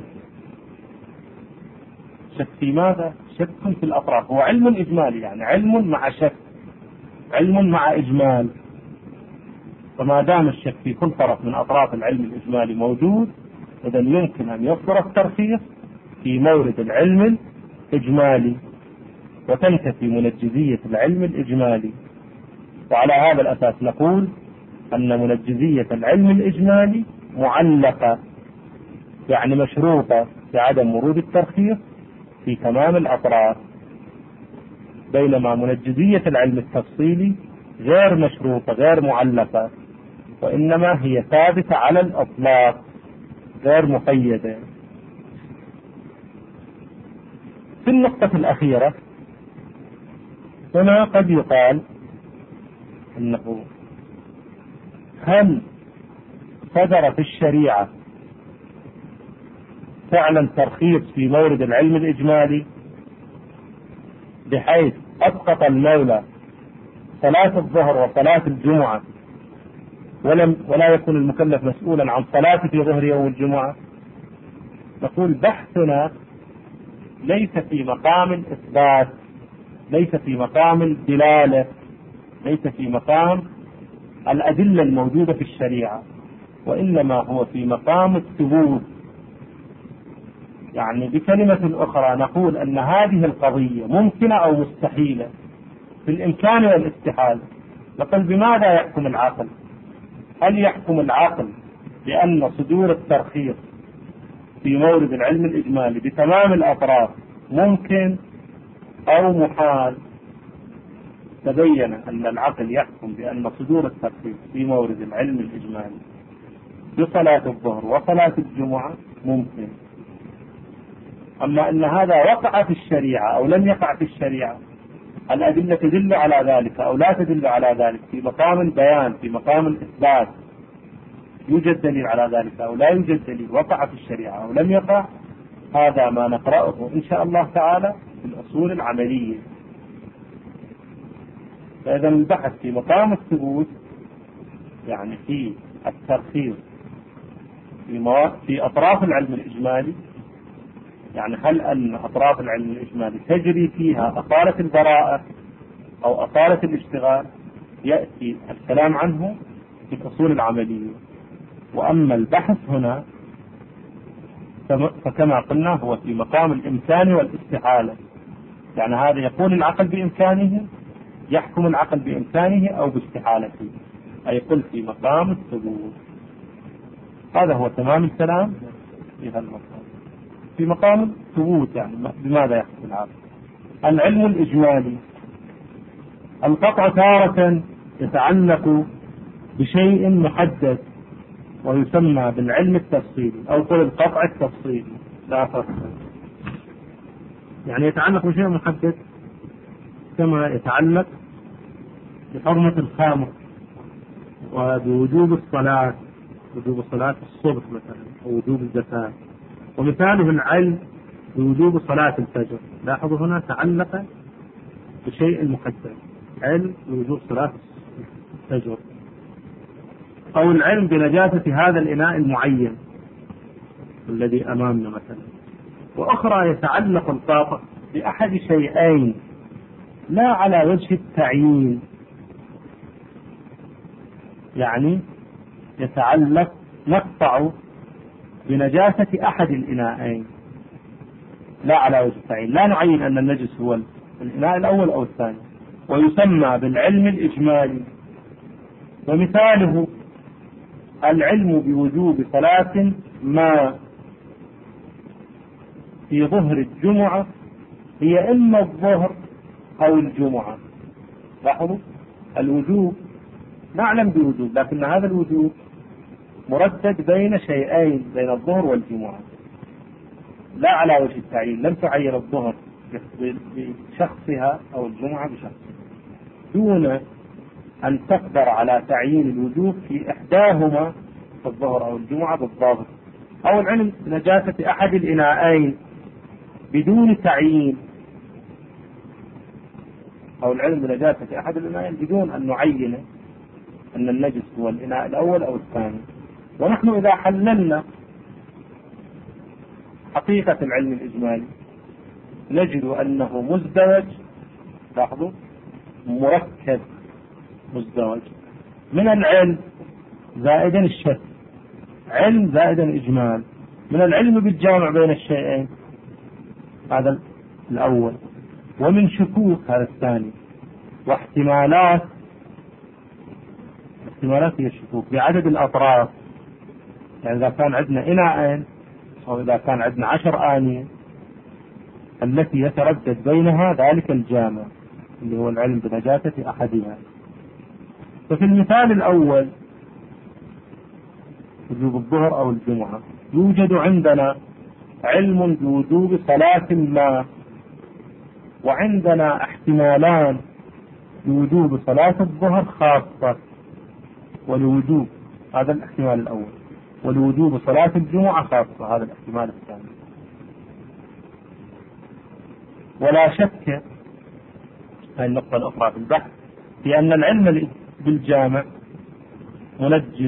شك في ماذا؟ شك في الأطراف. هو علم إجمالي يعني علم مع شك، علم مع إجمال. فما دام الشك في كل طرف من أطراف العلم الإجمالي موجود، إذا يمكن أن يصدر الترخيص في مورد العلم الإجمالي وتنتفي منجزية العلم الإجمالي. وعلى هذا الأساس نقول أن منجزية العلم الإجمالي معلقة، يعني مشروطة بعدم ورود الترخيص في تمام الأطراف، بينما منجزية العلم التفصيلي غير مشروطة غير معلقة، وإنما هي ثابتة على الأطلاق غير مقيدة. في النقطة الأخيرة هنا قد يقال أنه هل صدر في الشريعة فعلا ترخيص في مورد العلم الإجمالي بحيث أسقط المولى صلاة الظهر وصلاة الجمعة ولم ولا يكون المكلف مسؤولا عن صلاة في ظهر يوم الجمعة؟ نقول بحثنا ليس في مقام الإثبات، ليس في مقام الدلالة، ليس في مقام الأدلة الموجودة في الشريعة، وإنما هو في مقام الثبوت. يعني بكلمة أخرى نقول أن هذه القضية ممكنة أو مستحيلة، في الإمكان والاستحالة. نقول بماذا يحكم العقل؟ هل يحكم العقل بأن صدور الترخيص في مورد العلم الإجمالي بتمام الأطراف ممكن أو محال؟ تبين أن العقل يحكم بأن صدور الترخيص في مورد العلم الإجمالي بصلاة الظهر وصلاة الجمعة ممكن. أما أن هذا وقع في الشريعة أو لم يقع في الشريعة، الأدلة تدل على ذلك أو لا تدل على ذلك، في مقام البيان، في مقام الإثبات، يوجد دليل على ذلك أو لا يوجد دليل، وقع في الشريعة أو لم يقع، هذا ما نقرأه إن شاء الله تعالى في الأصول العملية. فإذا البحث في مقام الثبوت، يعني في الترخيص في, مو... في أطراف العلم الإجمالي، يعني هل أن أطراف العلم الإجمالي تجري فيها أصالة البراءة أو أصالة الاشتغال، يأتي الكلام عنه في الأصول العملية. وأما البحث هنا فكما قلنا هو في مقام الإمكان والاستحالة، يعني هذا يقول العقل بإمكانه، يحكم العقل بإمكانه أو باستحالته، أي قل في مقام الثبوت. هذا هو تمام الكلام في هذا المقام، في مقام الثبوت. يعني بماذا يحكم العقل؟ العلم الإجمالي القطع تارة يتعلق بشيء محدد ويسمى بالعلم التفصيلي، أو قل القطع التفصيلي، لا فرق. يعني يتعلق بشيء محدد كما يتعلق بحرمة الخامر وبوجوب الصلاة، وجوب صلاة الصبح مثلا، أو وجوب الزكاة. ومثاله العلم بوجوب صلاة الفجر. لاحظوا هنا تعلق بشيء محدد، علم بوجوب صلاة الفجر. أو العلم بنجاسة هذا الإناء المعين الذي أمامنا مثلا. وأخرى يتعلق القاطع بأحد شيئين لا على وجه التعيين، يعني يتعلق نقطع بنجاسة أحد الإناءين لا على وجه التعيين، لا نعين أن النجس هو الإناء الأول أو الثاني، ويسمى بالعلم الإجمالي. ومثاله العلم بوجوب صلاة ما في ظهر الجمعة هي إما الظهر أو الجمعة. لاحظوا الوجوب نعلم بوجوب، لكن هذا الوجوب مردد بين شيئين، بين الظهر والجمعة، لا على وجه التعيين. لم تعين الظهر بشخصها أو الجمعة بشخصها، دون أن تقدر على تعيين الوجوب في إحداهما، في الظهر أو الجمعة بالضبط. أو العلم بنجاسة أحد الإناءين بدون تعيين، أو العلم بنجاسة أحد الإناءين بدون أن نعين أن النجس هو الإناء الأول أو الثاني. ونحن إذا حللنا حقيقة العلم الإجمالي نجد أنه مزدوج، لاحظوا مركب مزدوج من العلم زائدا الشك، علم زائدا إجمال، من العلم بالجامع بين الشيئين هذا الأول، ومن شكوك هذا الثاني، واحتمالات، احتمالات هي الشكوك بعدد الأطراف. يعني إذا كان عندنا إناءين أو إذا كان عندنا عشر آنية التي يتردد بينها ذلك الجامع اللي هو العلم بنجاسة أحدها. ففي المثال الأول وجوب الظهر أو الجمعة يوجد عندنا علم بوجوب صلاة ما وعندنا احتمالان لوجوب صلاة الظهر خاصة ولوجوب، هذا الاحتمال الأول، ولوجوب صلاة الجمعة خاصة، هذا الاحتمال الثاني. ولا شك، هذه النقطة الأخرى في البحث، في أن العلم بالجامع منجز،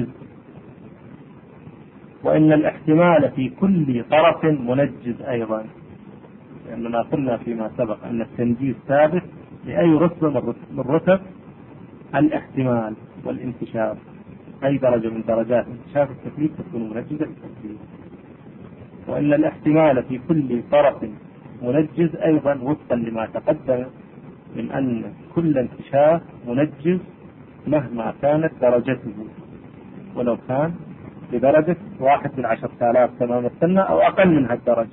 وإن الاحتمال في كل طرف منجز أيضا، لأننا قلنا فيما سبق أن التنجيز ثابت لأي رتبة من رتب الاحتمال والانتشار، أي درجة من درجات انتشار التكليف تكون منجزة للتكليف، وإن الاحتمال في كل طرف منجز أيضا وفقا لما تقدم من أن كل انتشار منجز مهما كانت درجته، ولو كان بدرجة واحد من عشرة آلاف كما مثلنا أو أقل من هالدرجة.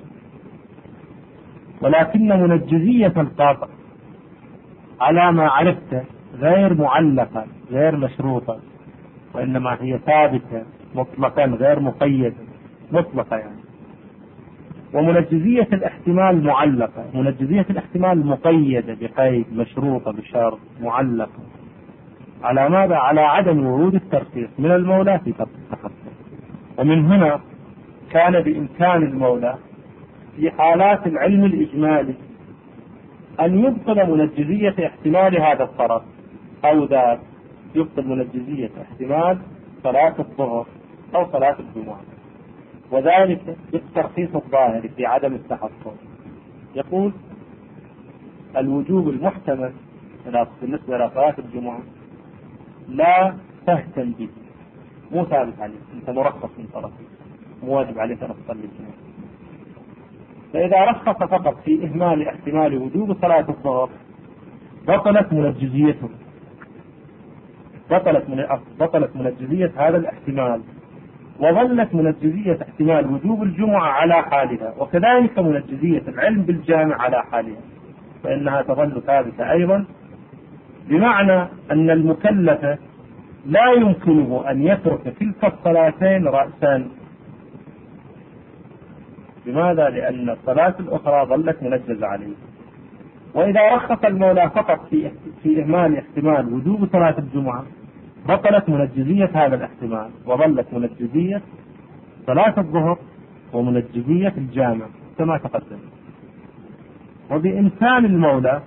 ولكن منجزية القاطع على ما عرفت غير معلقة غير مشروطة، وإنما هي ثابتة مطلقا غير مقيدة، مطلقة يعني. ومنجزية الاحتمال معلقة، منجزية الاحتمال مقيدة بقيد، مشروطة بشرط، معلقة على ماذا؟ على عدم ورود الترخيص من المولى في التخصص. ومن هنا كان بإمكان المولى في حالات العلم الإجمالي أن يبطل منجزية احتمال هذا الطرف أو ذاك، يبطل منجزية احتمال صلاة الظهر أو صلاة الجمعة، وذلك بالترخيص الظاهر في عدم التحصل. يقول الوجوب المحتمل بالنسبة إلى صلاة الجمعة لا تهتم به، مو ثابت عليك، أنت مرخص من طرفه، مو واجب عليك أن تصلي الجمعة. فإذا رخص فقط في إهمال احتمال وجوب صلاة الظهر بطلت منجزيته، بطلت من بطلت منجزية هذا الاحتمال، وظلت منجزية احتمال وجوب الجمعة على حالها، وكذلك منجزية العلم بالجامع على حالها، فإنها تظل ثابتة أيضا، بمعنى أن المكلف لا يمكنه أن يترك تلك الصلاتين رأسا. لماذا؟ لأن الصلاة الأخرى ظلت منجزة عليه. وإذا رخص المولى فقط في في إهمال احتمال وجوب صلاة الجمعة بطلت منجزية هذا الاحتمال، وظلت منجزية صلاة الظهر ومنجزية الجامع كما تقدم. وبإمكان المولى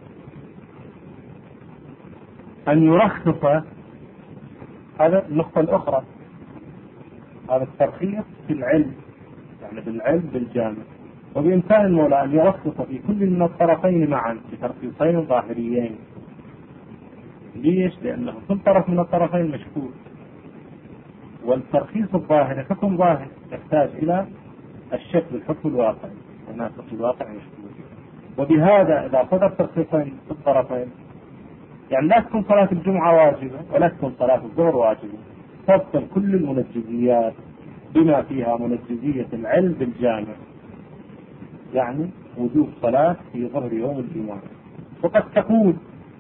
أن يرخص، هذا النقطة الأخرى، هذا الترخيص في العلم يعني بالعلم بالجامع، وبإمكان المولى أن يرخص في كل من الطرفين معا بترخيصين ظاهريين. ليش؟ لأنه كل طرف من الطرفين مشكوك، والترخيص الظاهري حكم ظاهر يحتاج إلى الشك بالحكم الواقعي، والناس في الواقع مشكوك. وبهذا إذا صدر ترخيصين في الطرفين، يعني لا تكون صلاة الجمعة واجبة ولا تكون صلاة الظهر واجبة، تبطل كل المنجزيات بما فيها منجزية العلم بالجامع، يعني وجوب صلاة في ظهر يوم الجمعة. وقد تقول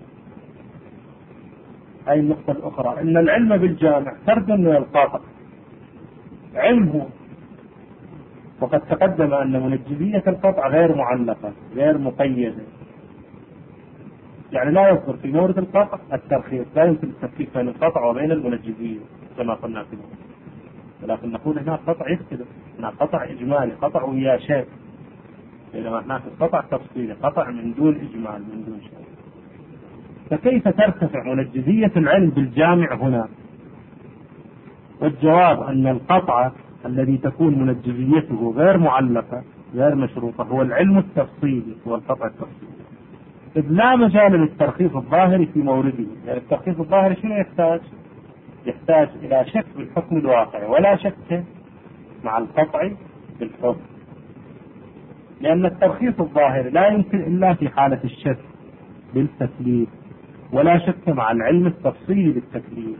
أي النقطة الأخرى أن العلم بالجامع فرد من القاطع علمه، وقد تقدم أن منجزية القطع غير معلقة غير مقيدة، يعني لا يصدر في مورد القطع الترخيص، لا يمكن التفكيك بين القطع وبين المنجزية كما قلنا في المورد. ولكن نقول هناك قطع يختلف، هناك قطع إجمالي، قطع ويا شيء، بينما هناك قطع تفصيلي، قطع من دون إجمال من دون شيء. فكيف ترتفع منجزية العلم بالجامع هنا؟ والجواب أن القطع الذي تكون منجزيته غير معلقة غير مشروطة هو العلم التفصيلي، هو القطع التفصيلي، إذ لا مجال للترخيص الظاهري في مورده. يعني الترخيص الظاهري شنو يحتاج؟ يحتاج إلى شك بالحكم الواقعي، ولا شك مع القطع بالحكم، لأن الترخيص الظاهري لا يمكن إلا في حالة الشك بالتكليف، ولا شك مع العلم التفصيلي بالتكليف.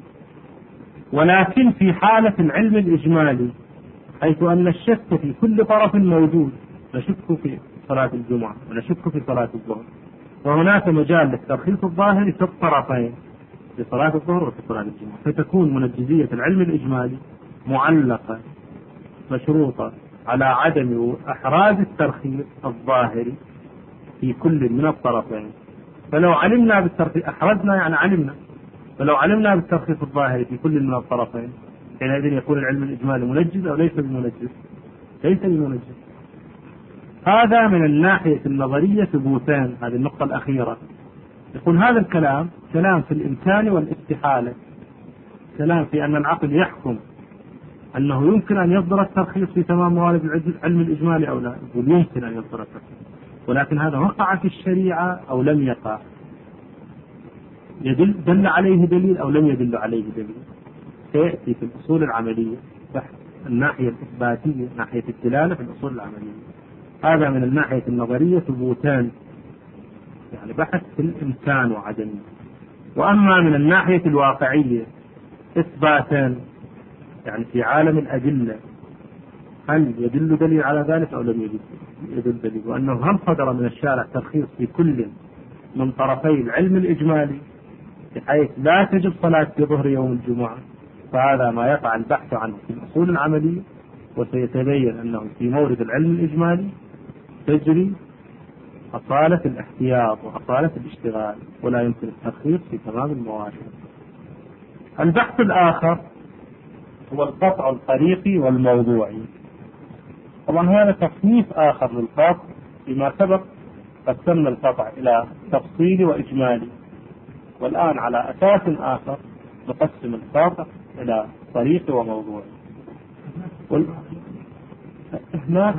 ولكن في حالة العلم الإجمالي حيث أن الشك في كل طرف موجود، نشك في صلاة الجمعة ونشك في صلاة الظهر، وهناك مجال للترخيص الظاهري في الطرفين في صلاة الظهر وفي صلاة الجمعة، فتكون منجزية العلم الإجمالي معلقة مشروطة على عدم إحراز الترخيص الظاهري في كل من الطرفين. فلو علمنا بالترخيص أحرزنا يعني علمنا، فلو علمنا بالترخيص الظاهري في كل من الطرفين حينئذ يكون العلم الإجمالي منجز أو ليس بمنجز؟ ليس بمنجز. هذا من الناحية النظرية ثبوتان. هذه النقطة الأخيرة. يقول هذا الكلام كلام في الإمكان والاستحالة، كلام في أن العقل يحكم أنه يمكن أن يصدر الترخيص في تمام موارد العلم الإجمالي أو لا، يقول يمكن أن يصدر الترخيص، ولكن هذا وقع في الشريعة أو لم يقع، يدل دل عليه دليل أو لم يدل عليه دليل. سيأتي في الأصول العملية بحث الناحية الإثباتية، ناحية الدلالة في الأصول العملية. هذا من الناحية النظرية ثبوتان، يعني بحث في الإمكان وعدمه. وأما من الناحية الواقعية إثباتان، يعني في عالم الأدلة هل يدل دليل على ذلك أو لم يدل دليل، وأنه هل صدر من الشارع ترخيص في كل من طرفي العلم الإجمالي بحيث لا تجب صلاة في ظهر يوم الجمعة. فهذا ما يقع البحث عنه في الأصول العملية، وسيتبين أنه في مورد العلم الإجمالي تجري أصالة الاحتياط وأصالة الاشتغال، ولا يمكن الترخيص في تمام الموارد. البحث الآخر هو القطع الطريقي والموضوعي. طبعا هذا تصنيف آخر للقطع. فيما سبق قسمنا القطع إلى تفصيلي وإجمالي، والآن على أساس آخر نقسم القطع إلى طريقي وموضوعي. وال... هناك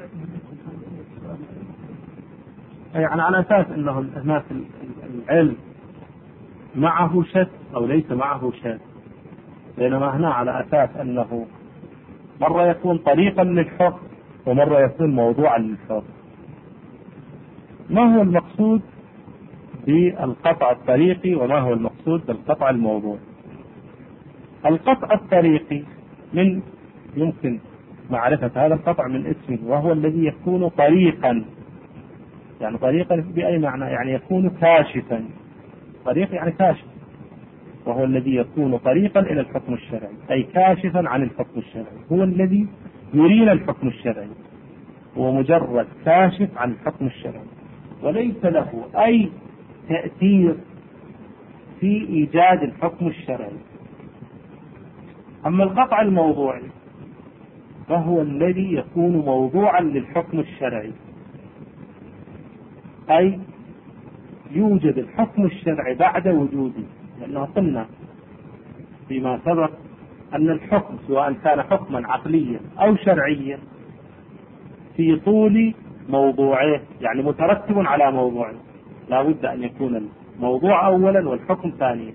يعني على أساس أنه هناك العلم معه شك أو ليس معه شك، بينما هنا على أساس أنه مرة يكون طريقا للحكم ومرة يكون موضوعا للحكم. ما هو المقصود بالقطع الطريقي وما هو المقصود بالقطع الموضوعي؟ القطع الطريقي من يمكن معرفة هذا القطع من اسمه، وهو الذي يكون طريقا. يعني طريقا بأي معنى؟ يعني يكون كاشفا. طريق يعني كاشف، وهو الذي يكون طريقا إلى الحكم الشرعي، أي كاشفا عن الحكم الشرعي، هو الذي يرينا الحكم الشرعي، هو مجرد كاشف عن الحكم الشرعي وليس له أي تأثير في إيجاد الحكم الشرعي. أما القطع الموضوعي فهو الذي يكون موضوعا للحكم الشرعي، أي يوجد الحكم الشرعي بعد وجوده. لأنه قلنا فيما سبق أن الحكم سواء كان حكما عقليا أو شرعيا في طول موضوعه، يعني مترتب على موضوعه، لا بد أن يكون الموضوع أولا والحكم ثانيا.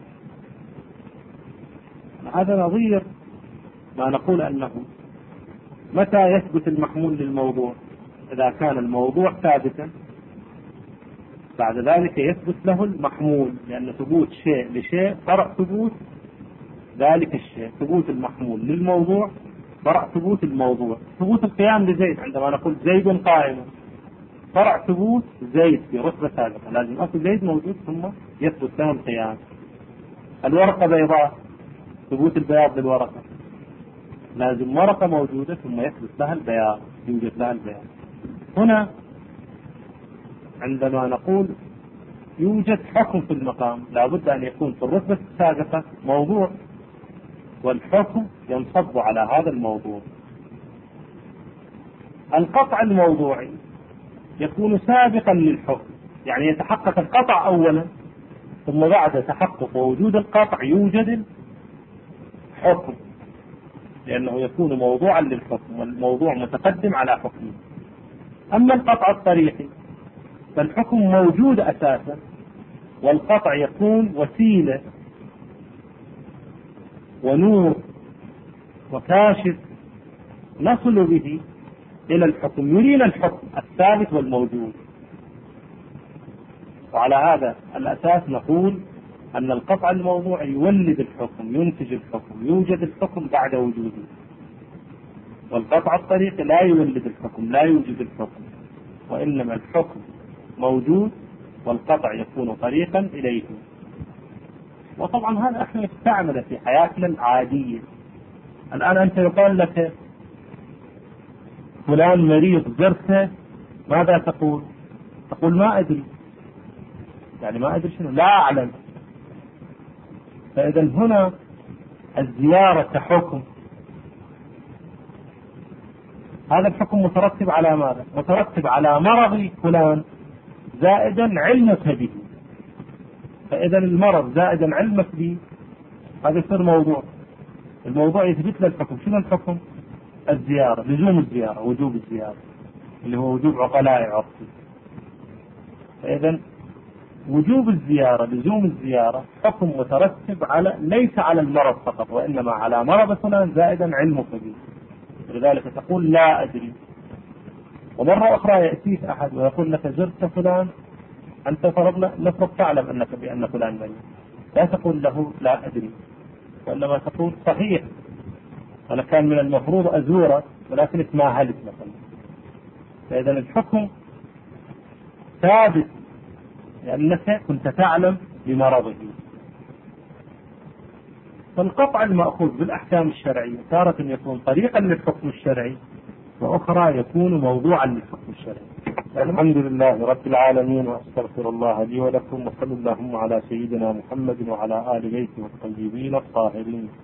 هذا نظير ما نقول أنه متى يثبت المحمول للموضوع؟ إذا كان الموضوع ثابتا بعد ذلك يثبت له المحمول، لأن ثبوت شيء لشيء فرع ثبوت ذلك الشيء. ثبوت المحمول للموضوع فرع ثبوت الموضوع. ثبوت القيام لزيد عندما نقول زيد قائم فرع ثبوت زيد في رتبة سابقة، لازم أصل زيد موجود ثم يثبت له القيام. الورقة بيضاء، ثبوت البياض للورقة، لازم ورقة موجودة ثم يثبت لها البياض، يوجد لها البياض. هنا عندما نقول يوجد حكم في المقام لا بد أن يكون في الرتبة السابقة موضوع، والحكم ينصب على هذا الموضوع. القطع الموضوعي يكون سابقا للحكم، يعني يتحقق القطع أولا ثم بعد تحقق وجود القطع يوجد الحكم، لأنه يكون موضوعا للحكم والموضوع متقدم على حكمه. أما القطع الطريقي فالحكم موجود أساسا، والقطع يكون وسيلة ونور وكاشف نصل به إلى الحكم، يرينا الحكم الثابت والموجود. وعلى هذا الأساس نقول أن القطع الموضوعي يولد الحكم، ينتج الحكم، يوجد الحكم بعد وجوده. والقطع الطريقي لا يولد الحكم، لا يوجد الحكم، وإنما الحكم موجود والقطع يكون طريقا إليه. وطبعا هذا احنا نستعمله في حياتنا العادية. الآن أنت يقال لك فلان مريض زرته، ماذا تقول؟ تقول ما أدري، يعني ما أدري شنو، لا أعلم. فإذا هنا الزيارة كحكم، هذا الحكم مترتب على ماذا؟ مترتب على مرض فلان زائدا علمك به. فإذا المرض زائدا علمك به هذا يصير موضوع، الموضوع يثبت له الحكم. شنو الحكم؟ الزيارة، لزوم الزيارة، وجوب الزيارة، اللي هو وجوب عقلاء عرفي. فإذا وجوب الزيارة، لزوم الزيارة حكم مترتب على ليس على المرض فقط، وإنما على مرض فلان زائدا علمك به. لذلك تقول لا أدري. ومرة أخرى يأتيك أحد ويقول لك زرت فلان، أنت فرضنا نفرض تعلم أنك بأن فلان مريض، لا تقول له لا أدري، وإنما تقول صحيح أنا كان من المفروض أزوره ولكن اتماهلت مثلا. فإذا الحكم ثابت لأنك كنت تعلم بمرضه. فالقطع المأخوذ بالأحكام الشرعية تارة يكون طريقا للحكم الشرعي، وأخرى يكون موضوعا للحكم الشرعي. الحمد لله رب العالمين، وأستغفر الله لي ولكم، وصلى اللهم على سيدنا محمد وعلى آل بيته الطيبين الطاهرين.